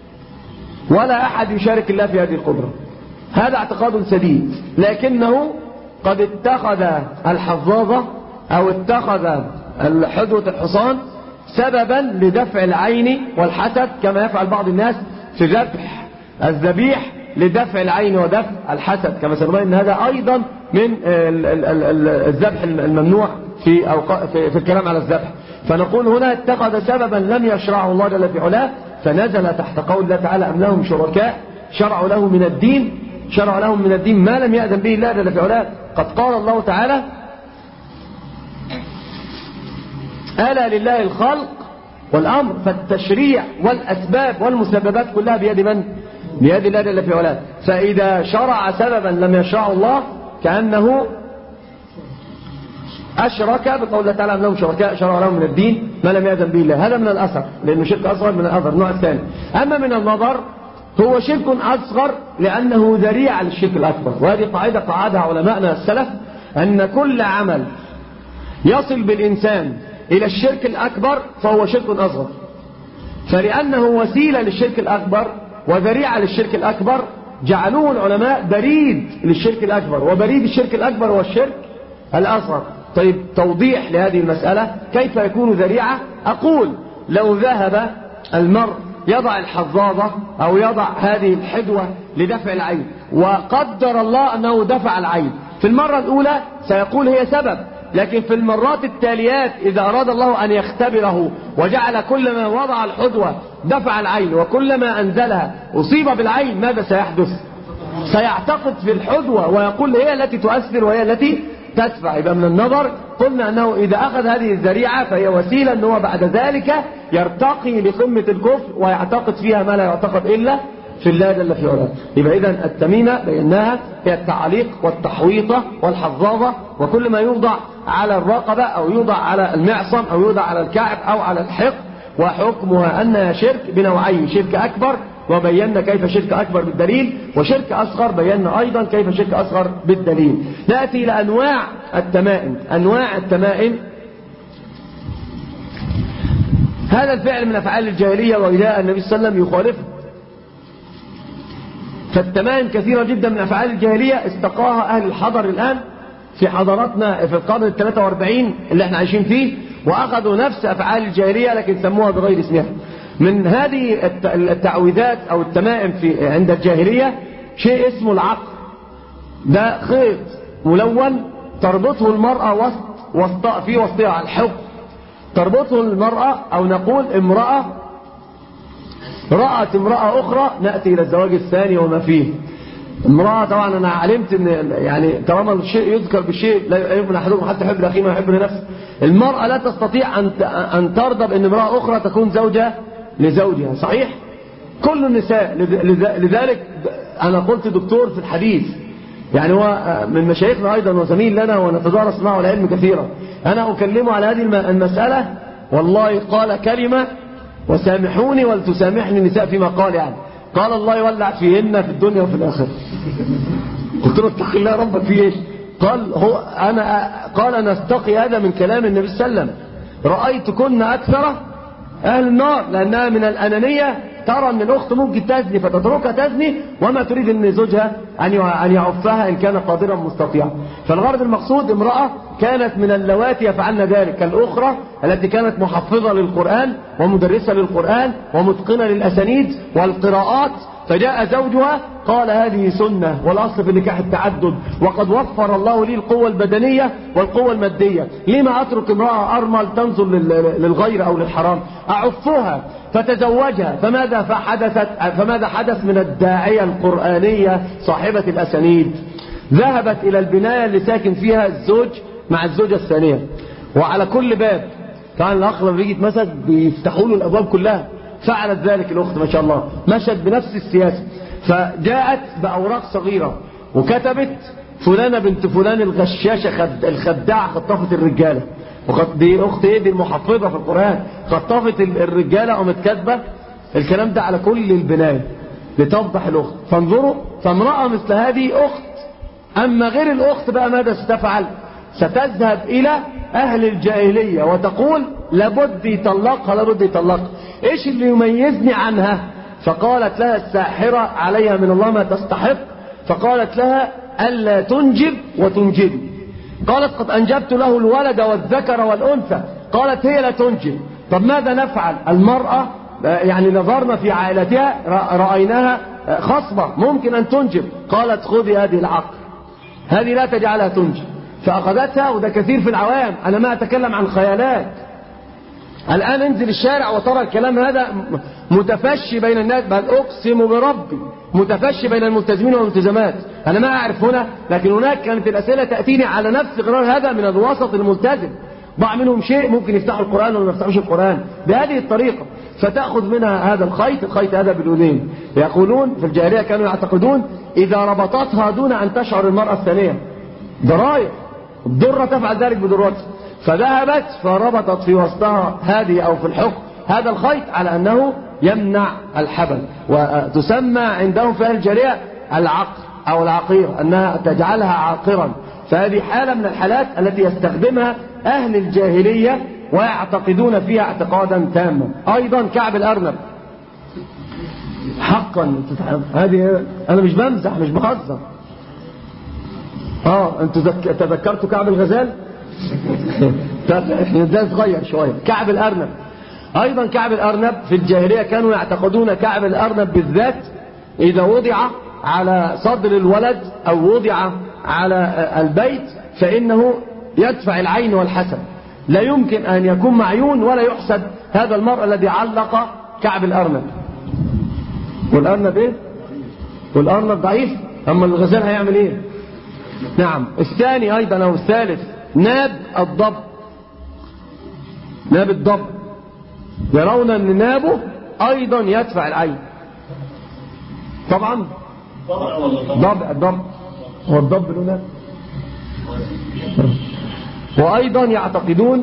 ولا أحد يشارك الله في هذه القدرة. هذا اعتقاد سديد، لكنه قد اتخذ الحظاظة أو اتخذ حدوة الحصان سببا لدفع العين والحسد، كما يفعل بعض الناس في ذبح الذبيح لدفع العين ودفع الحسد، كما سنبين ان هذا ايضا من الذبح الممنوع في, في, في الكلام على الذبح. فنقول هنا اتخذ سببا لم يشرعه الله جل في علاه، فنزل تحت قول الله تعالى: أم لهم شركاء شرعوا له من الدين شرع لهم من الدين ما لم يأذن به الله جل في علاه. قد قال الله تعالى: ألا لله الخلق والأمر، فالتشريع والأسباب والمسببات كلها بيد من؟ بيد الله جل في علاه. فإذا شرع سببا لم يشرعه الله كأنه أشرك، بقول الله تعالى لهم شركاء شرع لهم من الدين ما لم يأذن به الله. هذا من الأثر، لأنه شرك أصغر من الأثر النوع الثاني. أما من النظر هو شرك أصغر لأنه ذريعة للشرك الأكبر. وهذه قاعدة قاعدها علماءنا السلف، أن كل عمل يصل بالإنسان إلى الشرك الأكبر فهو شرك أصغر، فلأنه وسيلة للشرك الأكبر وذريعة للشرك الأكبر جعلوه العلماء بريد للشرك الأكبر، وبريد الشرك الأكبر هو الشرك الأصغر. طيب توضيح لهذه المسألة كيف يكون ذريعة؟ أقول لو ذهب المرء يضع الحظاظة أو يضع هذه الحدوة لدفع العين، وقدر الله أنه دفع العين في المرة الأولى سيقول هي سبب، لكن في المرات التاليات إذا أراد الله أن يختبره وجعل كلما وضع الحدوة دفع العين وكلما أنزلها أصيب بالعين، ماذا سيحدث؟ سيعتقد في الحدوة ويقول هي التي تؤثر وهي التي تدفع. يبقى من النظر قلنا أنه إذا أخذ هذه الذريعة فهي وسيلة أنه بعد ذلك يرتقي لقمة الكفر ويعتقد فيها ما لا يعتقد إلا في الله جل في علاه. يبقى إذن التميمة بيناها هي التعليق والتحويطة والحظاظة وكل ما يوضع على الرقبة أو يوضع على المعصم أو يوضع على الكعب أو على الحق، وحكمها أنها شرك بنوعين، شرك أكبر وبينا كيف شرك أكبر بالدليل، وشرك أصغر بينا أيضا كيف شرك أصغر بالدليل. نأتي إلى أنواع التمائم. أنواع التمائم هذا الفعل من أفعال الجاهلية وإذا النبي صلى الله عليه وسلم يخالفه. فالتمائم كثيرة جدا من أفعال الجاهلية استقاها أهل الحضر الآن في حضارتنا في القرن الثلاثة وأربعين اللي احنا عايشين فيه، وأخذوا نفس أفعال الجاهلية لكن سموها بغير اسمها. من هذه التعويذات أو التمائم في عند الجاهلية شيء اسمه العقر. ده خيط ملون تربطه المرأة وسط وسط في وسطها على الحب، تربطه المرأة أو نقول امرأة رأت امرأة أخرى، نأتي إلى الزواج الثاني وما فيه. امرأة طبعا أنا علمت إن يعني طالما الشيء يذكر بالشيء لا يمكن أحدكم حتى يحب لأخيه ما يحب لنفسه. المرأة لا تستطيع أن أن ترضى بأن امرأة أخرى تكون زوجة لزوجها، صحيح؟ كل النساء. لذلك أنا قلت دكتور في الحديث، يعني هو من مشايخنا أيضا وزميل لنا ونتدارس معه العلم كثيرا. أنا أكلمه على هذه المسألة والله قال كلمة وسامحوني ولتسامحني النساء فيما قال، يعني قال الله يولع فيهن في الدنيا وفي الآخرة. قلت له اتق الله ربك في ايش؟ قال هو أنا قال نستقي هذا من كلام النبي صلى الله عليه وسلم، رأيت كن أكثر أهل النار، لأنها من الأنانية ترى أن الأخت ممكن تزني فتتركها تزني وما تريد أن زوجها أن يعفها إن كان قادرا مستطيعا. فالغرض المقصود امرأة كانت من اللواتي يفعلن ذلك، كالأخرى التي كانت محفظة للقرآن ومدرسة للقرآن ومتقنة للأسانيد والقراءات، فجاء زوجها قال هذه سنة والأصل في النكاح التعدد وقد وفر الله لي القوة البدنية والقوة المادية، لما أترك امرأة أرمل تنظر للغير أو للحرام؟ أعفها. فتزوجها. فماذا فحدثت فماذا حدث من الداعية القرآنية صاحبة الأسانيد؟ ذهبت إلى البناية اللي ساكن فيها الزوج مع الزوجة الثانية، وعلى كل باب كان الأخ لما بيجي يتمسك بيفتحوا له الأبواب كلها. فعلت ذلك الأخت ما شاء الله، مشت بنفس السياسة، فجاءت بأوراق صغيرة وكتبت فلانة بنت فلان الغشاشة خد الخداعة خطفت الرجالة، وقد دي أخت ايه دي المحفظة في القرآن، خطفت الرجالة قامت كاتبة الكلام ده على كل البناية لتفضح الأخت. فانظروا، فامرأة مثل هذه أخت. أما غير الأخت بقى ماذا ستفعل؟ ستذهب إلى أهل الجاهلية وتقول لابد يطلقها لابد يطلقها. إيش اللي يميزني عنها؟ فقالت لها الساحرة عليها من الله ما تستحق، فقالت لها ألا تنجب وتنجبي. قالت قد أنجبت له الولد والذكر والأنثى. قالت هي لا تنجب. طب ماذا نفعل؟ المرأة يعني نظرنا في عائلتها رأيناها خصبة ممكن أن تنجب. قالت خذي هذه العقل، هذه لا تجعلها تنجب. فأخذتها، وده كثير في العوام، أنا ما أتكلم عن خيالات. الآن انزل الشارع وترى الكلام هذا متفشي بين الناس، بل أقسم بربي متفشي بين الملتزمين والملتزمات. أنا ما أعرف هنا، لكن هناك كانت الأسئلة تأتيني على نفس غرار هذا من الوسط الملتزم، ضاع منهم شيء ممكن يفتحوا القرآن ولا ما يفتحوش القرآن بهذه الطريقة، فتأخذ منها هذا الخيط، الخيط هذا بالأذين. يقولون في الجاهلية كانوا يعتقدون إذا ربطتها دون أن تشعر المرأة الثانية ضراية، الضرة تفعل ذلك بضرتها، فذهبت فربطت في وسطها هذه أو في الحق هذا الخيط على أنه يمنع الحبل. وتسمى عندهم في أهل الجاهلية العقر أو العقير، أنها تجعلها عاقرا. فهذه حالة من الحالات التي يستخدمها أهل الجاهلية ويعتقدون فيها اعتقادا تاما. أيضا كعب الأرنب، حقا هذه أنا مش بمزح مش بهزر. اه انتوا تذكرتوا كعب الغزال ده صغير شوية. كعب الأرنب أيضا، كعب الأرنب في الجاهلية كانوا يعتقدون كعب الأرنب بالذات إذا وضع على صدر الولد أو وضع على البيت فإنه يدفع العين والحسد، لا يمكن أن يكون معيون ولا يحسد هذا المرء الذي علق كعب الأرنب. والأرنب إيه؟ والأرنب ضعيف، أما الغزال هيعمل إيه؟ نعم. الثاني أيضا أو الثالث ناب الضب، ناب الضب يرون أن نابه أيضا يدفع العين. طبعا ضب الضب هو الضب له ناب. وأيضا يعتقدون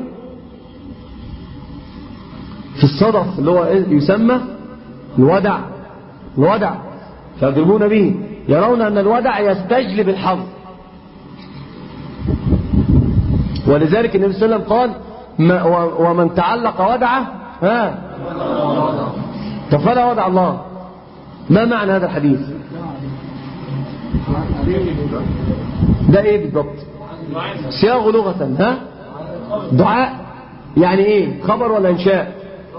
في الصدف اللي هو يسمى الودع، الودع فيضربون به، يرون أن الودع يستجلب الحظ. ولذلك النبي صلى الله عليه وسلم قال ومن تعلق ودعه ها فلا ودع الله. ما معنى هذا الحديث؟ ده ايه بالضبط؟ صياغه لغة ها دعاء يعني ايه؟ خبر ولا انشاء؟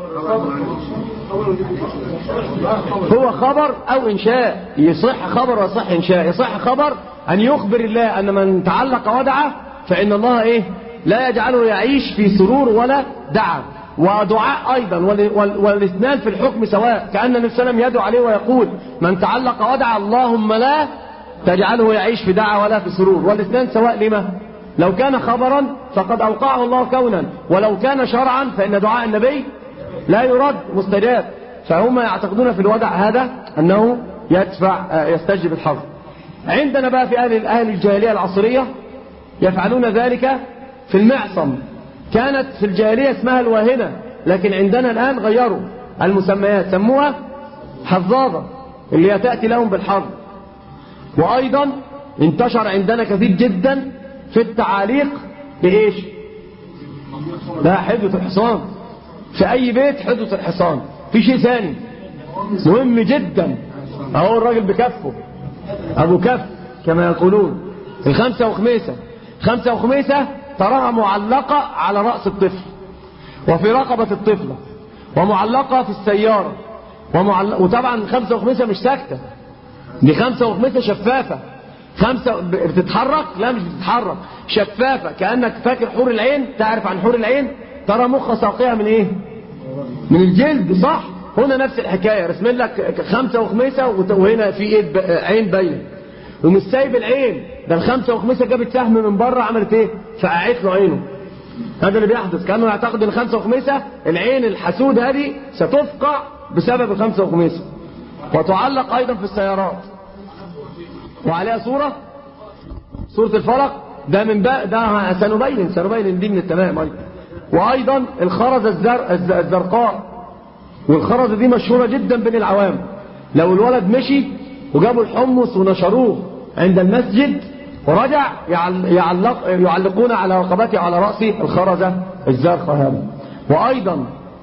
هو خبر او انشاء، يصح خبر ويصح انشاء. يصح خبر ان يخبر الله ان من تعلق ودعه فان الله ايه لا يجعله يعيش في سرور ولا دعا. ودعاء ايضا، والاثنان في الحكم سواء، كأن النبي صلى الله عليه وسلم يدعو عليه ويقول من تعلق ودعا اللهم لا تجعله يعيش في دعا ولا في سرور، والاثنان سواء. لما؟ لو كان خبرا فقد أوقعه الله كونا، ولو كان شرعا فإن دعاء النبي لا يرد مستجاب. فهم يعتقدون في الودع هذا أنه يدفع يستجلب الحظ. عندنا بقى في أهل أهل الجاهلية العصرية يفعلون ذلك في المعصم. كانت في الجاهلية اسمها الواهنة، لكن عندنا الآن غيروا المسميات، سموها حظاظة اللي هي تأتي لهم بالحظ. وأيضا انتشر عندنا كثير جدا في التعاليق بإيش؟ لا، حدوة الحصان. في أي بيت حدوة الحصان. في شيء ثاني مهم جدا، أهو الراجل بكفه أبو كف كما يقولون، الخمسة وخميسة. خمسة وخميسة تراها معلقة على رأس الطفل وفي رقبة الطفلة ومعلقة في السيارة ومعلق... وطبعا خمسة وخميسة مش ساكتة، دي خمسة وخميسة شفافة. خمسة بتتحرك؟ لا مش بتتحرك، شفافة، كأنك فاكر حور العين. تعرف عن حور العين؟ ترى مخ ساقيها من ايه؟ من الجلد، صح؟ هنا نفس الحكاية، رسمين لك خمسة وخميسة وهنا في ايد عين باينة، ومش سايب العين. ده الخمسة وخميسة جابت سهم من بره عملت ايه؟ فقعت له عينه. هذا اللي بيحدث، كأنه يعتقد ان الخمسة وخميسة العين الحسود هذه ستفقع بسبب الخمسة وخميسة. وتعلق ايضا في السيارات وعليها صورة صورة الفلق. ده من بقى ده سنبين سنبين دي من التمام ايضا. وايضا الخرزة الزر... الزرقاء، والخرزة دي مشهورة جدا بين العوام. لو الولد مشي وجابوا الحمص ونشروه عند المسجد ورجع يعلق يعلقون على رقبته على رأسه الخرزة الزرقاء هذا. وأيضا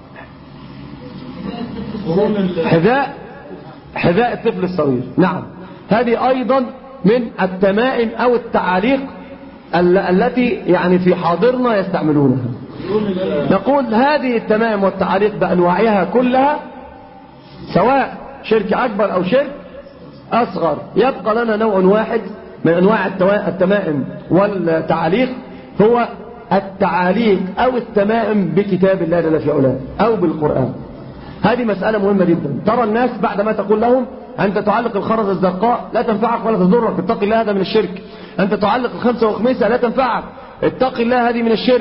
حذاء حذاء الطفل الصغير. نعم، هذه أيضا من التمائم أو التعاليق التي يعني في حاضرنا يستعملونها. نقول هذه التمائم والتعاليق بأنواعها كلها سواء شرك أكبر أو شرك أصغر، يبقى لنا نوع واحد من أنواع التمائم والتعاليق، هو التعاليق أو التمائم بكتاب الله جل في علاه أو بالقرآن. هذه مسألة مهمة جدا. ترى الناس بعدما تقول لهم أنت تعلق الخرزة الزرقاء لا تنفعك ولا تضرك، اتق الله، هذا من الشرك. أنت تعلق الخمسة وخميسة لا تنفعك، اتق الله، هذه من الشرك.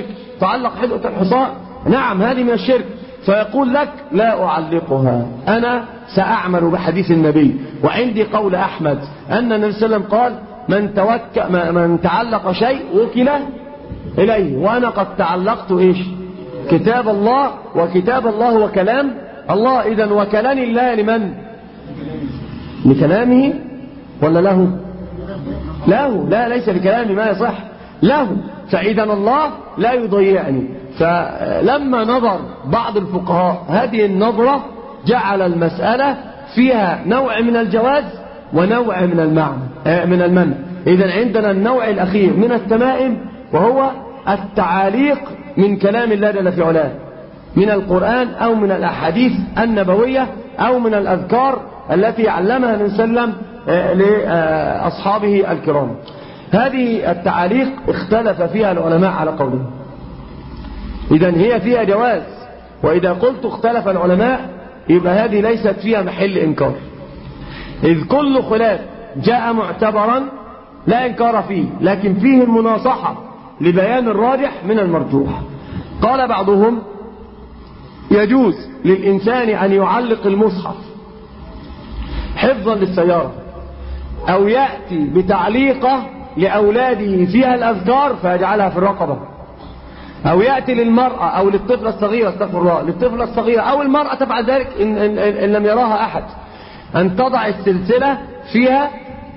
تعلق حلقة الحصان، نعم هذه من الشرك. فيقول لك لا أعلقها، أنا سأعمل بحديث النبي. وعندي قول أحمد أن النبي صلى الله عليه وسلم قال من, توك... من تعلق شيء وكل إليه، وأنا قد تعلقت إيش؟ كتاب الله، وكتاب الله وكلام الله. إذن وكلام الله لمن؟ لكلامه ولا له؟ له، لا ليس لكلامه ما يصح له. فإذا الله لا يضيعني. فلما نظر بعض الفقهاء هذه النظرة جعل المسألة فيها نوع من الجواز ونوع من المعنى من المنع. إذن عندنا النوع الأخير من التمائم، وهو التعاليق من كلام الله جل في علاه، من القرآن أو من الأحاديث النبوية أو من الأذكار التي علمها النبي صلى الله عليه وسلم لأصحابه الكرام. هذه التعاليق اختلف فيها العلماء على قولهم. إذن هي فيها جواز، وإذا قلت اختلف العلماء يبقى هذه ليست فيها محل إنكار، إذ كل خلاف جاء معتبرا لا إنكار فيه، لكن فيه المناصحة لبيان الراجح من المرجوح. قال بعضهم يجوز للإنسان أن يعلق المصحف حفظا للسيارة، أو يأتي بتعليقة لأولاده فيها الأذكار فيجعلها في الرقبة، أو يأتي للمرأة أو للطفلة الصغيرة استغفر الله للطفلة الصغيرة أو المرأة تفعل ذلك إن, إن, إن لم يراها أحد، أن تضع السلسلة فيها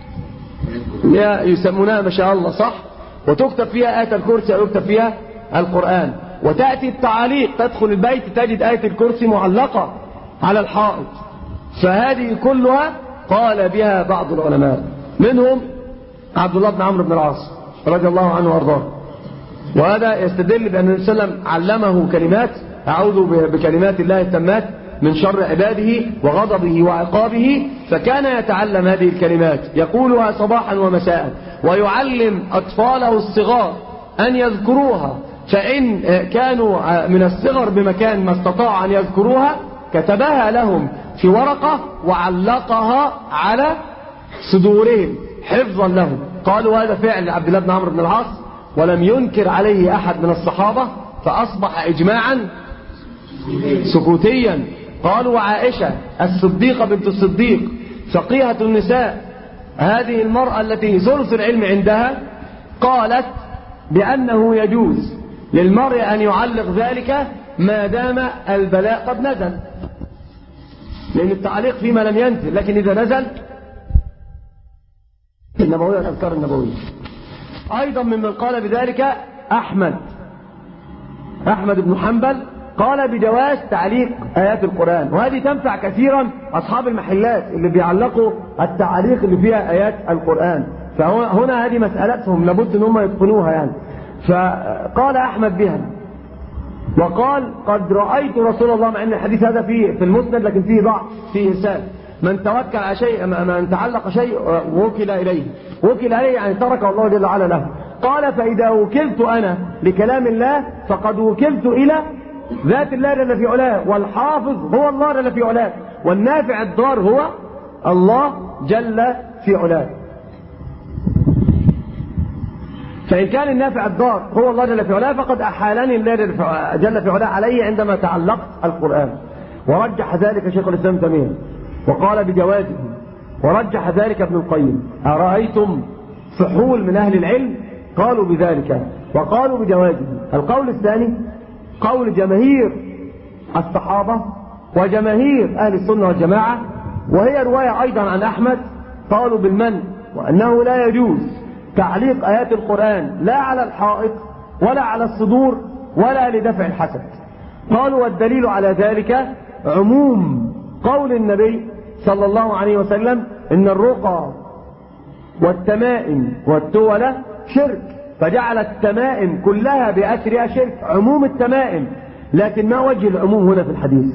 يسمونها ما شاء الله صح، وتكتب فيها آية الكرسي أو يكتب فيها القرآن، وتأتي التعاليق تدخل البيت تجد آية الكرسي معلقة على الحائط. فهذه كلها قال بها بعض العلماء، منهم عبد الله بن عمرو بن العاص رضي الله عنه وارضاه، وهذا يستدل بأن النبي صلى الله عليه وسلم علمه كلمات أعوذ بكلمات الله التامات من شر عباده وغضبه وعقابه، فكان يتعلم هذه الكلمات يقولها صباحا ومساء، ويعلم أطفاله الصغار أن يذكروها، فإن كانوا من الصغر بمكان ما استطاع أن يذكروها كتبها لهم في ورقة وعلقها على صدورهم حفظا لهم. قالوا هذا فعل عبد الله بن عمرو بن العاص، ولم ينكر عليه أحد من الصحابة، فأصبح إجماعا سكوتيا. قالوا وعائشة الصديقة بنت الصديق فقيهة النساء، هذه المرأة التي ثلث العلم عندها، قالت بأنه يجوز للمرء أن يعلق ذلك ما دام البلاء قد نزل، لأن التعليق فيما لم ينزل، لكن إذا نزل النبوية والأذكار النبوية. أيضا ممن قال بذلك أحمد أحمد بن حنبل قال بجواز تعليق آيات القرآن، وهذه تنفع كثيرا أصحاب المحلات اللي بيعلقوا التعليق اللي فيها آيات القرآن، فهنا هذه مسألتهم لابد ان هم يتقنوها يعني. فقال أحمد بها، وقال قد رأيت رسول الله، مع أن الحديث هذا فيه في المسند لكن فيه ضعف فيه إرسال، من توكل على شيء من تعلق شيء وكل إليه، وكل إليه يعني ترك الله جل وعلا له. قال فإذا وكلت أنا لكلام الله فقد وكلت إلى ذات الله جل في علاه، والحافظ هو الله جل في علاه، والنافع الضار هو الله جل في علاه. فإن كان النافع الضار هو الله جل في علاه فقد أحالني الله جل في علاه عليه عندما تعلقت القرآن. ورجح ذلك شيخ الإسلام ابن تيمية وقال بجوازه، ورجح ذلك ابن القيم. أرأيتم فحول من أهل العلم قالوا بذلك وقالوا بجوازه. القول الثاني قول جماهير الصحابة وجماهير أهل السنة والجماعة، وهي رواية أيضا عن أحمد، قالوا بالمنع، وأنه لا يجوز تعليق آيات القرآن لا على الحائط ولا على الصدور ولا لدفع الحسد. قالوا والدليل على ذلك عموم قول النبي صلى الله عليه وسلم إن الرقى والتمائم والتولة شرك، فجعل التمائم كلها بأسرها شرك، عموم التمائم. لكن ما وجه العموم هنا في الحديث؟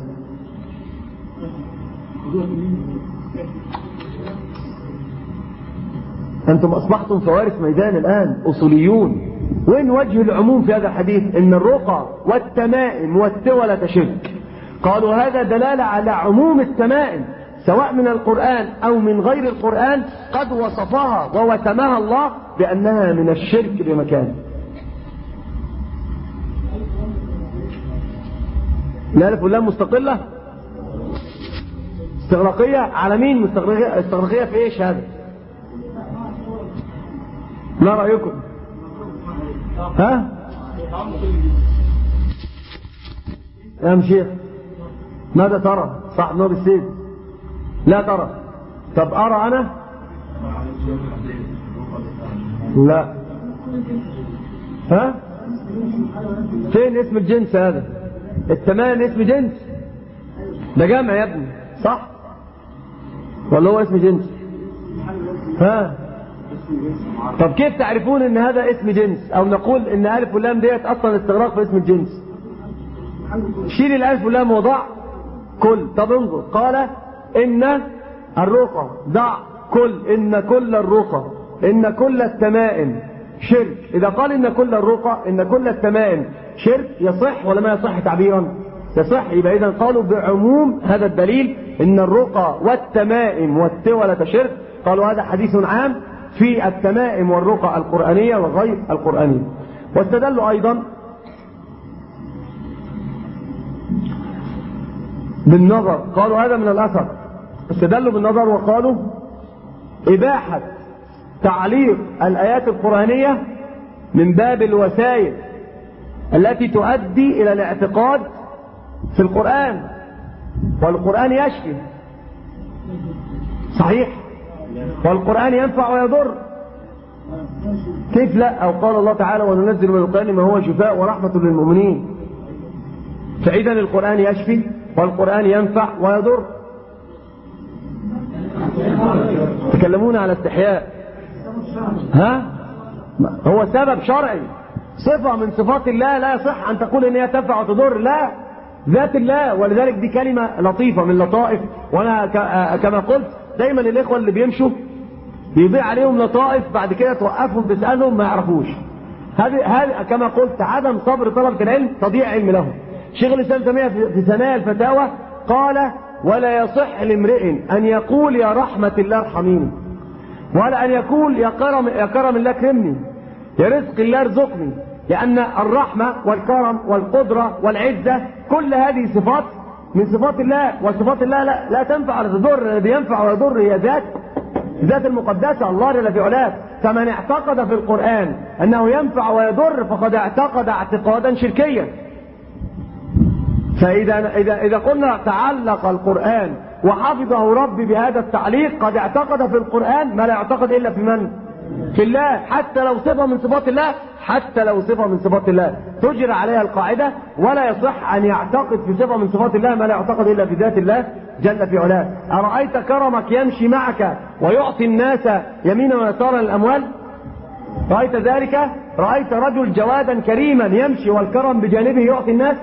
أنتم أصبحتم فوارس ميدان الآن أصوليون. وين وجه العموم في هذا الحديث؟ إن الرقى والتمائم والتولة شرك. قالوا هذا دلالة على عموم التمائم سواء من القرآن أو من غير القرآن، قد وصفها ووسمها الله بأنها من الشرك بمكان. الألف واللام مستقلة استغراقية على مين؟ مستغرقية استغراقية في ايش هذا؟ ما رأيكم؟ ها؟ يا مشيخ ماذا ترى؟ صاحب نور السيد لا ترى. طب أرى أنا؟ لا. ها؟ فين اسم الجنس هذا؟ التمام اسم جنس ده جمع يا ابني صح؟ ولا هو اسم جنس؟ ها؟ طب كيف تعرفون ان هذا اسم جنس او نقول ان الف واللام ديت اصلا استغراق في اسم الجنس؟ شيل الالف واللام وضع كل. طب انظر قال ان الرقى ضع كل ان كل الرقى ان كل التمائم شرك. اذا قال ان كل الرقى ان كل التمائم شرك يصح ولا ما يصح تعبيرا؟ يصح. يبقى اذا قالوا بعموم هذا الدليل ان الرقى والتمائم والتولة شرك. قالوا هذا حديث عام في التمائم والرقى القرآنية وغير القرآنية. واستدلوا أيضا بالنظر. قالوا هذا من الأثر. استدلوا بالنظر وقالوا إباحة تعليق الآيات القرآنية من باب الوسائل التي تؤدي إلى الاعتقاد في القرآن، والقرآن يشفي صحيح، والقرآن ينفع ويضر. كيف لا؟ أو قال الله تعالى وننزل من القرآن ما هو شفاء ورحمة للمؤمنين. فإذا القرآن يشفي والقرآن ينفع ويضر. تكلمون على استحياء. ها؟ هو سبب شرعي صفة من صفات الله لا يصح أن تقول إن هي تنفع وتضر. لا، ذات الله. ولذلك دي كلمة لطيفة من لطائف. وأنا كما قلت دايما الإخوة اللي بيمشوا بيضيع عليهم لطائف بعد كده توقفهم تسألهم ما يعرفوش. هذه هذه كما قلت عدم صبر طلبة العلم تضيع علم لهم. شيخ الإسلام تيمية في ثنايا الفتاوى قال ولا يصح لامرئ أن يقول يا رحمة الله ارحميني، ولا أن يقول يا كرم يا كرم الله كرمني، يا رزق الله ارزقني، لأن الرحمة والكرم والقدرة والعزة كل هذه صفات من صفات الله، وصفات الله لا, لا تنفع ولا تضر. الذي ينفع ويضر هي ذات ذات المقدسة الله جل في علاه. فمن اعتقد في القرآن أنه ينفع ويضر فقد اعتقد اعتقادا شركيا. فإذا إذا إذا قلنا تعلق القرآن وحفظه ربي بهذا التعليق قد اعتقد في القرآن ما لا يعتقد إلا في من؟ في الله. حتى لو صفة من صفات الله حتى لو صفة من صفات الله تجرى عليها القاعدة ولا يصح أن يعتقد في صفة من صفات الله ما لا يعتقد إلا في ذات الله جل في علاه. أرأيت كرمك يمشي معك ويعطي الناس يمينا ويسارا الأموال؟ رأيت ذلك؟ رأيت رجل جوادا كريما يمشي والكرم بجانبه يعطي الناس؟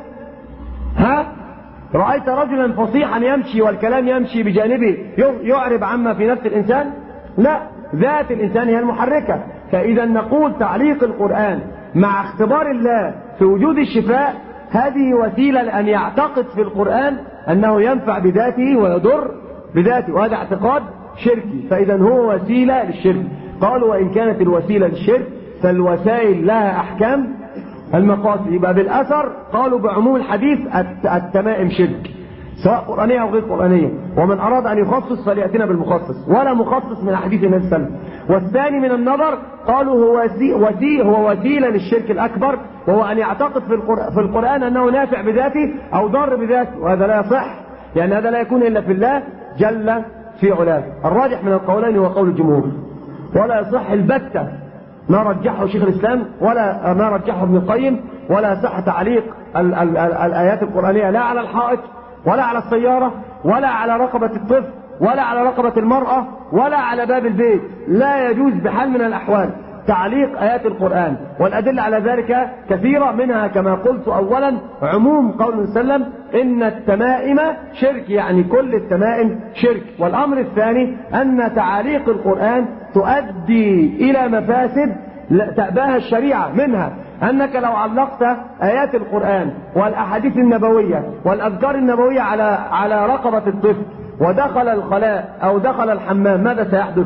ها؟ رأيت رجلا فصيحا يمشي والكلام يمشي بجانبه يعرب عما في نفس الإنسان؟ لا، ذات الإنسان هي المحركة. فإذا نقول تعليق القرآن مع اختبار الله في وجود الشفاء هذه وسيلة لأن يعتقد في القرآن أنه ينفع بذاته ويضر بذاته، وهذا اعتقاد شركي. فإذا هو وسيلة للشرك. قالوا وإن كانت الوسيلة للشرك فالوسائل لها أحكام المقاصد. يبقى بالأثر قالوا بعموم الحديث التمائم شرك سواء قرآنية أو غير قرآنية. ومن أراد أن يخصص فليأتنا بالمخصص ولا مخصص من أحاديث النبي صلى الله عليه وسلم. والثاني من النظر قالوا هو وسيلة هو وسيلة للشرك الأكبر، وهو أن يعتقد في القرآن, في القرآن أنه نافع بذاته أو ضار بذاته، وهذا لا يصح لأن هذا لا يكون إلا في الله جل في علاه. الراجح من القولين هو قول الجمهور. ولا يصح البتة ما رجحه شيخ الإسلام ولا ما رجحه ابن القيم، ولا يصح تعليق ال ال ال الآيات القرآنية لا على الحائط ولا على السيارة ولا على رقبة الطفل ولا على رقبة المرأة ولا على باب البيت. لا يجوز بحال من الأحوال تعليق آيات القرآن. والأدلة على ذلك كثيرة، منها كما قلت أولا عموم قول الله صلى الله عليه وسلم إن التمائم شرك، يعني كل التمائم شرك. والأمر الثاني أن تعليق القرآن تؤدي إلى مفاسد تأباها الشريعة، منها أنك لو علقت آيات القرآن والأحاديث النبوية والأذكار النبوية على على رقبة الطفل ودخل الخلاء أو دخل الحمام ماذا سيحدث؟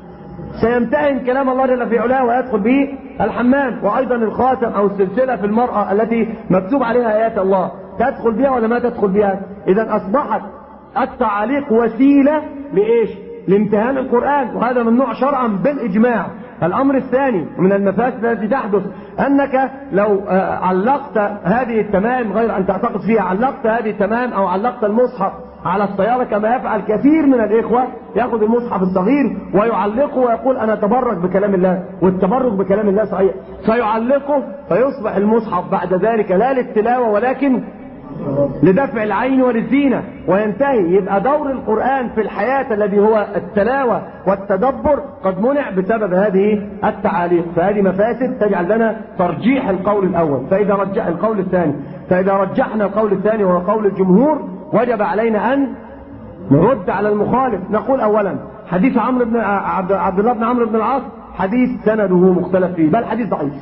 سيمتهن كلام الله جل في علاه ويدخل به الحمام. وأيضا الخاتم أو السلسلة في المرأة التي مكتوب عليها آيات الله تدخل بها ولا ما تدخل بها؟ إذا أصبحت التعاليق وسيلة لإيش؟ لامتهان القرآن، وهذا ممنوع شرعا بالإجماع. الأمر الثاني من المفاسد التي تحدث أنك لو علقت هذه التمائم غير أن تعتقد فيها، علقت هذه التمائم أو علقت المصحف على السيارة كما يفعل كثير من الإخوة، يأخذ المصحف الصغير ويعلقه ويقول أنا أتبرك بكلام الله، والتبرك بكلام الله صحيح، فيعلقه فيصبح المصحف بعد ذلك لا للتلاوة ولكن لدفع العين وللزينة وينتهي. يبقى دور القرآن في الحياة الذي هو التلاوة والتدبر قد منع بسبب هذه التعاليق. فهذه مفاسد تجعل لنا ترجيح القول الأول. فإذا رجح القول الثاني فإذا رجحنا القول الثاني وهو قول الجمهور وجب علينا أن نرد على المخالف. نقول أولا حديث عمرو بن عبد الله بن عمرو بن العاص حديث سنده مختلف فيه، بل حديث ضعيف.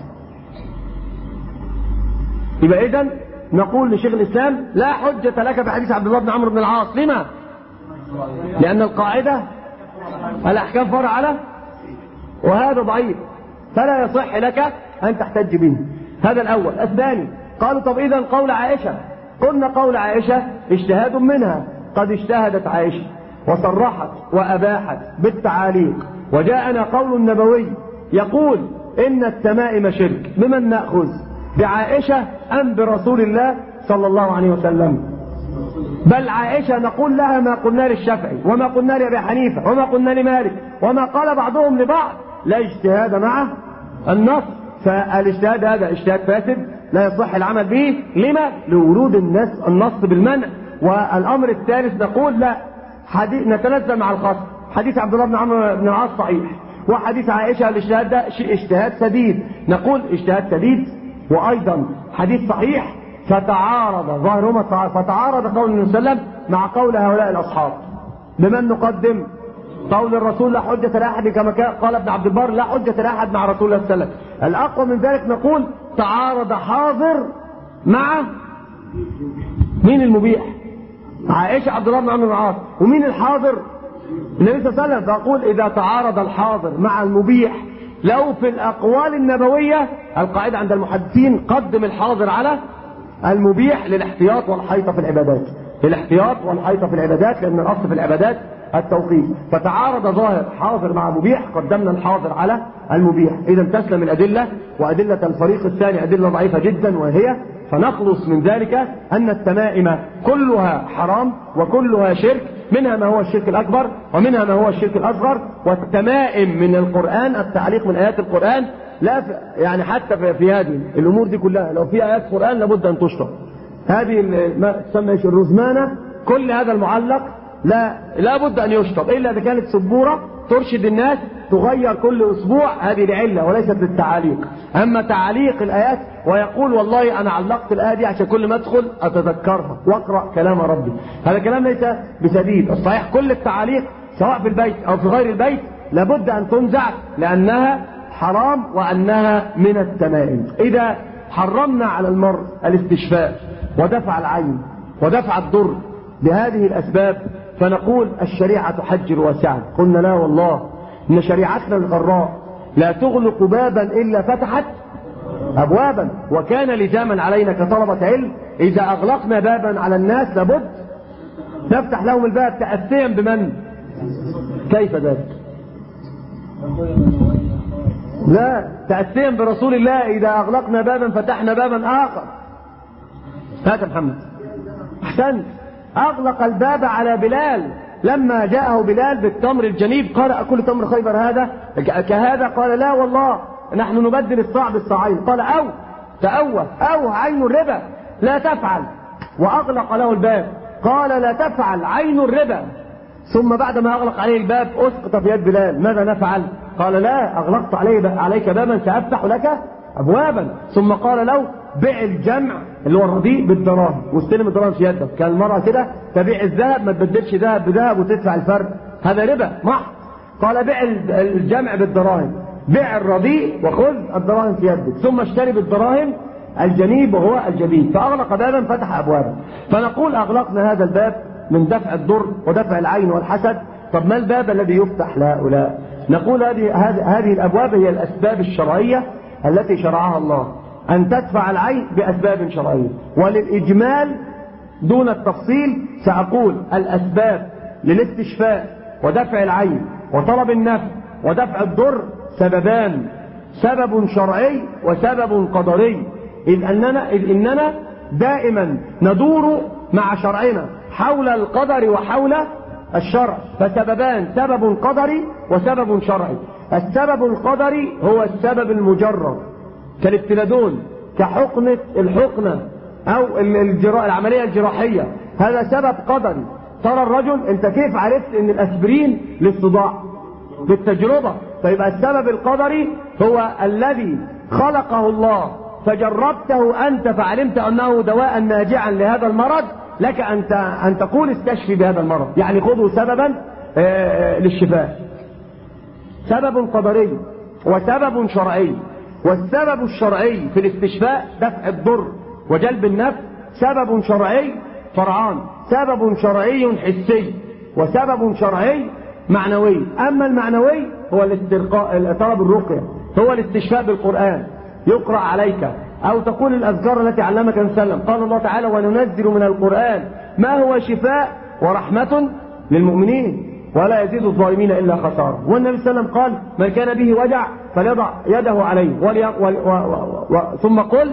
يبقى إذن نقول لشيخ الإسلام لا حجة لك بحديث عبد الله بن عمرو بن العاص. لما؟ لأن القاعدة الأحكام فرع على، وهذا ضعيف فلا يصح لك أن تحتج به. هذا الأول. الثاني قالوا طب إذا قول عائشة، قلنا قول عائشة اجتهاد منها، قد اجتهدت عائشة وصرحت وأباحت بالتعاليق، وجاءنا قول النبوي يقول إن التمائم شرك. بمن نأخذ؟ بعائشة أم برسول الله صلى الله عليه وسلم؟ بل عائشة نقول لها ما قلنا للشافعي وما قلنا لأبي حنيفة وما قلنا لمالك وما قال بعضهم لبعض، لا اجتهاد مع النص. فالاجتهاد هذا اجتهاد فاسد لا يصح العمل به. لما؟ لورود النص النص بالمنع. والأمر الثالث نقول لا، حديث نتنزل مع الخصم. حديث عبد الله بن عمرو بن العاص صحيح، وحديث عائشة الاجتهاد ده اجتهاد سديد. نقول اجتهاد سديد وأيضا حديث صحيح، فتعارض ظاهرهما فتعارض قول النبي صلى الله عليه وسلم مع قول هؤلاء الأصحاب. بمن نقدم؟ قول الرسول لا حجة لأحد كما قال ابن عبد البر لا حجة لأحد مع رسول الله صلى الله عليه وسلم. الأقوى من ذلك نقول تعارض حاضر مع مين المبيح؟ عائشة عبد الله بن عمرو بن العاص. ومين الحاضر؟ النبي صلى الله عليه وسلم. فأقول إذا تعارض الحاضر مع المبيح لو في الأقوال النبوية، القاعدة عند المحدثين قدم الحاضر على المبيح للاحتياط والحيطة في العبادات، للاحتياط والحيطة في العبادات، لأن الأصل في العبادات التوقيف. فتعارض ظاهر حاضر مع مبيح، قدمنا الحاضر على المبيح. إذا تسلم الأدلة، وأدلة الفريق الثاني أدلة ضعيفة جدا، وهي فنخلص من ذلك أن التمائم كلها حرام وكلها شرك، منها ما هو الشرك الأكبر ومنها ما هو الشرك الأصغر. والتمائم من القرآن، التعليق من آيات القرآن لا يعني حتى في هذه الأمور دي كلها لو في آيات قرآن لابد أن تشرب. هذه ما تسمى الرزمانة، كل هذا المعلق لا لابد أن يشرب، إلا إذا كانت سبورة ترشد الناس تغير كل أسبوع، هذه لعلة وليست للتعاليق. أما تعليق الآيات ويقول والله أنا علقت الآية دي عشان كل ما أدخل أتذكرها وأقرأ كلام ربي، هذا كلام ليس بسديد. الصحيح كل التعاليق سواء في البيت أو في غير البيت لابد أن تنزع، لأنها حرام وأنها من التمائم. إذا حرمنا على المرء الاستشفاء ودفع العين ودفع الضر بهذه الأسباب فنقول الشريعة تحجر واسعا. قلنا لا والله، إن شريعتنا الغراء لا تغلق بابا إلا فتحت أبوابا، وكان لزاما علينا كطلبة علم إذا أغلقنا بابا على الناس لابد نفتح لهم الباب تأسيا بمن؟ كيف ذلك؟ لا، تأسيا برسول الله. إذا أغلقنا بابا فتحنا بابا آخر. هات محمد أحسنت. أغلق الباب على بلال لما جاءه بلال بالتمر الجنيب قال أكل تمر خيبر هذا كهذا؟ قال لا والله نحن نبدل الصاع بالصاعين. قال أو تأوه أو عين الربا لا تفعل، وأغلق له الباب. قال لا تفعل عين الربا. ثم بعد ما أغلق عليه الباب أسقط في يد بلال. ماذا نفعل؟ قال لا، أغلقت عليه عليك بابا سأفتح لك أبوابا. ثم قال له بيع الجمع اللي هو الرديء بالدراهم واستلم الدراهم في يدك. كان المرأة كده تبيع الذهب ما تبدلش ذهب بذهب وتدفع الفرق، هذا ربا محض. قال بيع الجمع بالدراهم، بيع الرديء وخذ الدراهم في يدك، ثم اشتري بالدراهم الجنيب وهو الجديد. فأغلق بابا فتح أبوابا. فنقول أغلقنا هذا الباب من دفع الضر ودفع العين والحسد. طب ما الباب الذي يفتح لهؤلاء؟ نقول هذه هذه الأبواب هي الأسباب الشرعية التي شرعها الله. أن تدفع العين بأسباب شرعية. وللإجمال دون التفصيل سأقول الأسباب للاستشفاء ودفع العين وطلب النفع ودفع الضر سببان، سبب شرعي وسبب قدري، إذ أننا, إذ إننا دائما ندور مع شرعنا حول القدر وحول الشرع، فسببان، سبب قدري وسبب شرعي. السبب القدري هو السبب المجرد كالابتلادون، كحقنة الحقنة أو الجرا... العملية الجراحية، هذا سبب قدري. ترى الرجل أنت كيف عرفت أن الأسبرين للصداع؟ بالتجربة. فيبقى السبب القدري هو الذي خلقه الله فجربته أنت فعلمت أنه دواء ناجعا لهذا المرض، لك أن أن تقول استشفي بهذا المرض، يعني خذوا سببا للشفاء. سبب قدري وسبب شرعي. والسبب الشرعي في الاستشفاء دفع الضر وجلب النفع سبب شرعي فرعان، سبب شرعي حسي وسبب شرعي معنوي. أما المعنوي هو الاسترقاء، طلب الرقية، هو الاستشفاء بالقرآن يقرأ عليك، أو تقول الأذكار التي علمك النبي صلى الله عليه وسلم. قال الله تعالى وننزل من القرآن ما هو شفاء ورحمة للمؤمنين ولا يزيد الظالمين إلا خسارة. والنبي صلى الله عليه وسلم قال من كان به وجع فليضع يده عليه ولي... و... و... و... و... ثم قل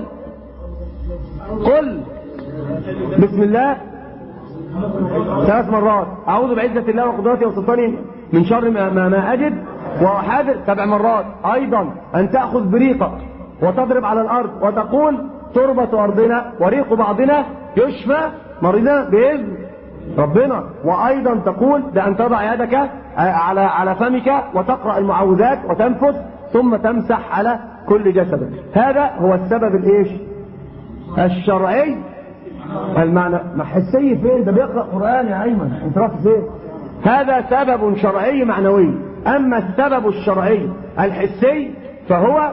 قل بسم الله ثلاث مرات، أعوذ بعزة الله وقدرته وسلطانه من شر ما, ما, ما أجد وأحاذر سبع مرات. أيضا أن تأخذ بريقك وتضرب على الأرض وتقول تربة أرضنا وريق بعضنا يشفى مريضنا بإذن ربنا. وأيضا تقول بأن تضع يدك على على فمك وتقرأ المعوذات وتنفث ثم تمسح على كل جسدك. هذا هو السبب الإيش؟ الشرعي. المعنى ما حسي فين؟ ده بيقرأ قرآن يا أيمن، انت رافض فين؟ هذا سبب شرعي معنوي. أما السبب الشرعي الحسي فهو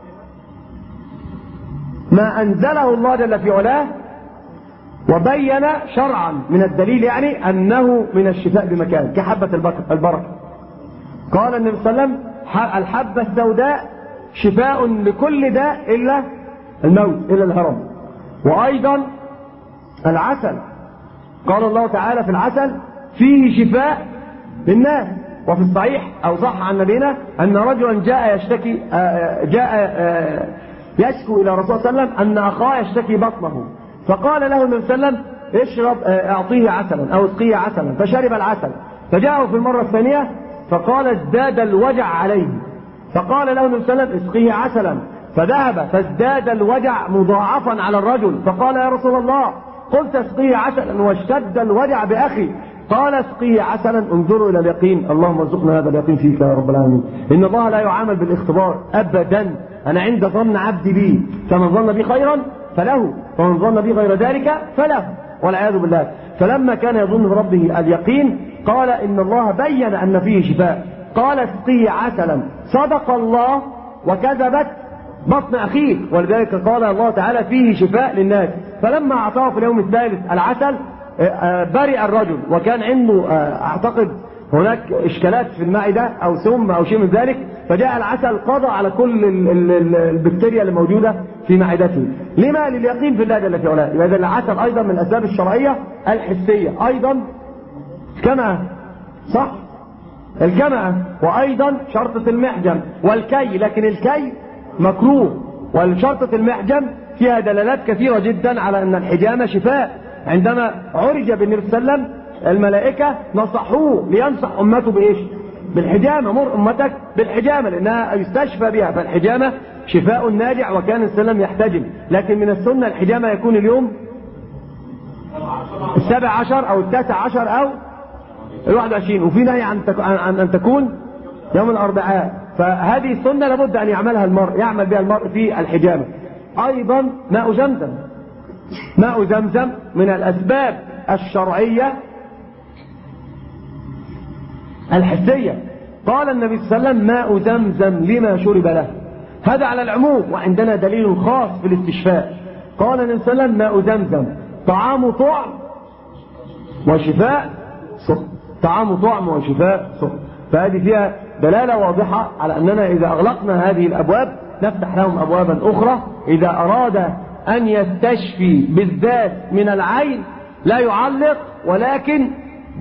ما أنزله الله جل في علاه وبين شرعا من الدليل، يعني أنه من الشفاء بمكان كحبة البركة. قال النبي صلى الله عليه وسلم الحبة السوداء شفاء لكل داء إلا الموت، إلا الهرم. وأيضا العسل، قال الله تعالى في العسل فيه شفاء للناس. وفي الصحيح أو صح عن نبينا أن رجلا جاء يشتكي جاء يشكو إلى رسول الله صلى الله عليه وسلم أن أخاه يشتكي بطنه، فقال له النبي صلى الله عليه وسلم اشرب أعطيه عسلا أو اسقيه عسلا، فشرب العسل. فجاءه في المرة الثانية فقال ازداد الوجع عليه، فقال له النبي صلى الله عليه وسلم اسقيه عسلا، فذهب فازداد الوجع مضاعفا على الرجل. فقال يا رسول الله قلت اسقيه عسلا واشتد الوجع بأخي، قال اسقيه عسلا انظروا إلى اليقين. اللهم ارزقنا هذا اليقين فيك يا رب العالمين. إن الله لا يعامل بالاختبار أبدا، أنا عند ظن عبدي بي، فمن ظن بي خيرا فله ومن ظن بي غير ذلك فله والعياذ بالله. فلما كان يظن بربه اليقين قال إن الله بين أن فيه شفاء، قال اسقيه عسلا، صدق الله وكذبت بطن أخيه، ولذلك قال الله تعالى فيه شفاء للناس. فلما أعطاه في اليوم الثالث العسل برئ الرجل، وكان عنده أعتقد هناك إشكالات في المعدة أو سم أو شيء من ذلك، فجاء العسل قضى على كل البكتيريا اللي موجودة في معدته. لما؟ لليقين في الله جل في علاه. إذا العسل أيضا من الأسباب الشرعية الحسية. أيضا كما صح الكمأة، وأيضا شرطة المحجم والكي، لكن الكي مكروه، والشرطة المحجم فيها دلالات كثيرة جدا على أن الحجامة شفاء. عندما عرج بالنبي صلى الله عليه وسلم الملائكة نصحوه لينصح أمته بإيش؟ بالحجامة. مر أمتك بالحجامة لأنها يستشفى بها، فالحجامة شفاء ناجع، وكان السلام يحتجم. لكن من السنة الحجامة يكون اليوم السابع عشر أو التاسع عشر أو الواحد وعشرين، وفي نهي عن, عن أن تكون يوم الأربعاء. فهذه السنة لابد أن يعملها المرء، يعمل بها المرء في الحجامة. أيضا ماء زمزم، ماء زمزم من الأسباب الشرعية الحسية. قال النبي صلى الله عليه وسلم ماء زمزم لما شرب له، هذا على العموم، وعندنا دليل خاص في الاستشفاء. قال النبي صلى الله عليه وسلم ماء زمزم طعام طعم وشفاء سقم، طعام طعم وشفاء سقم. فهذه فيها دلالة واضحة على أننا إذا أغلقنا هذه الأبواب نفتح لهم أبوابا أخرى. إذا أراد أن يستشفي بالذات من العين لا يعلق، ولكن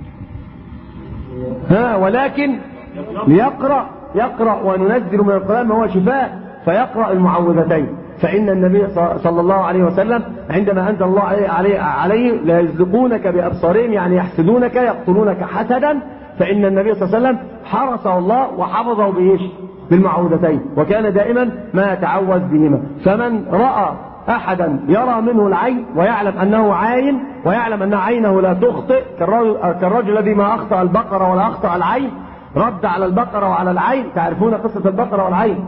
ها ولكن يقرأ يقرأ وننزل من القرآن ما هو شفاء، فيقرأ المعوذتين. فإن النبي صلى الله عليه وسلم عندما أنزل الله عليه, عليه, عليه لا يزلقونك بأبصارهم، يعني يحسدونك يقتلونك حسدا، فإن النبي صلى الله عليه وسلم حرسه الله وحفظه بإيش؟ بالمعوذتين، وكان دائما ما يتعوذ بهما. فمن رأى أحدا يرى منه العين ويعلم أنه عاين ويعلم أن عينه لا تخطئ، كالرجل الذي ما أخطأ البقرة ولا أخطأ العين، رد على البقرة وعلى العين. تعرفون قصة البقرة والعين؟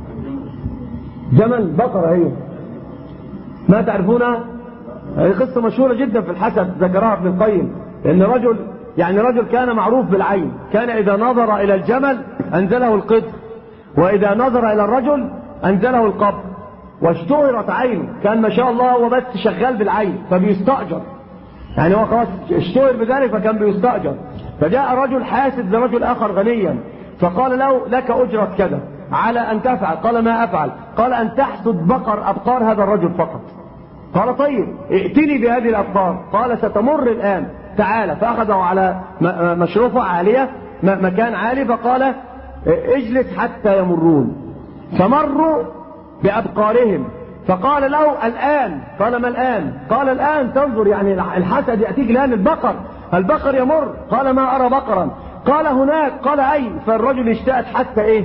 جمل بقرة هي ما تعرفونها؟ هي قصة مشهورة جدا في الحسد، ذكرها ابن القيم. لأن رجل يعني رجل كان معروف بالعين، كان إذا نظر إلى الجمل أنزله القدر، وإذا نظر إلى الرجل أنزله القبر، واشتهرت عينه. كان ما شاء الله هو بس شغال بالعين فبيستأجر، يعني هو خلاص اشتهر بذلك فكان بيستأجر. فجاء رجل حاسد لرجل آخر غنيا فقال له لك أجرة كذا على أن تفعل. قال ما أفعل؟ قال أن تحسد بقر أبقار هذا الرجل فقط. قال طيب ائتني بهذه الأبقار. قال ستمر الآن، تعالى. فأخذه على مشرفة عالية، مكان عالي، فقال اجلس حتى يمرون. فمروا بأبقارهم فقال له الآن. قال ما الآن؟ قال الآن تنظر، يعني الحسد يأتيك الآن البقر البقر يمر. قال ما أرى بقرا. قال هناك. قال أين؟ فالرجل اشتأت حتى إيه؟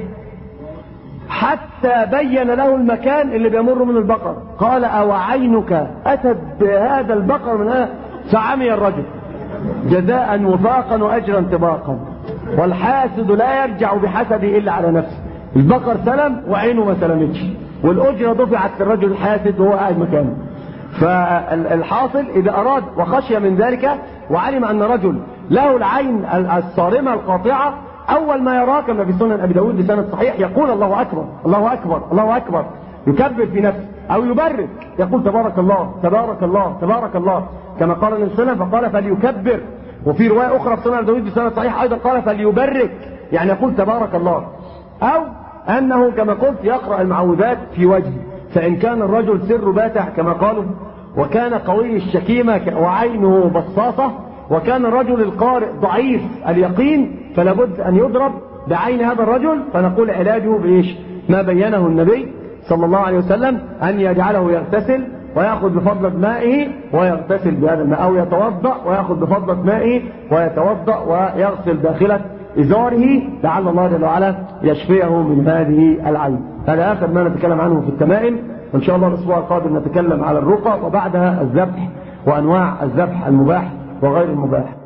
حتى بين له المكان اللي بيمر من البقر. قال أو عينك أتت بهذا البقر من هذا؟ فعمي الرجل جزاء وفاقا وأجرا طباقا. والحاسد لا يرجع بحسده إلا على نفسه. البقر سلم وعينه ما سلمتش، والأجرة دفعت للرجل الحاسد وهو قاعد مكانه. فالحاصل إذا أراد وخشي من ذلك وعلم أن رجل له العين الصارمة القاطعة، أول ما يراه كما في سنن أبي داود بسند صحيح يقول الله أكبر الله أكبر الله أكبر، يكبر في نفسه أو يبرك، يقول تبارك الله تبارك الله تبارك الله كما قال النبي صلى الله عليه وسلم. فقال فليكبر. وفي رواية أخرى في سنن أبي داود بسند صحيح أيضا قال فليبرك، يعني يقول تبارك الله. أو أنه كما قلت يقرأ المعوذات في وجهه. فإن كان الرجل سر باتع كما قالوا، وكان قوي الشكيمة وعينه بصاصة، وكان الرجل القارئ ضعيف اليقين، فلابد أن يضرب بعين هذا الرجل. فنقول علاجه بإيش؟ ما بينه النبي صلى الله عليه وسلم، أن يجعله يغتسل ويأخذ بفضلة مائه ويغتسل بهذا الماء، أو يتوضأ ويأخذ بفضلة مائه ويتوضأ ويغسل داخلة إزاره، لعل الله جل وعلا يشفيه من هذه العين. هذا آخر ما نتكلم عنه في التمائم، وإن شاء الله الأسبوع القادم نتكلم على الرقى، وبعدها الذبح وأنواع الذبح المباح وغير المباح.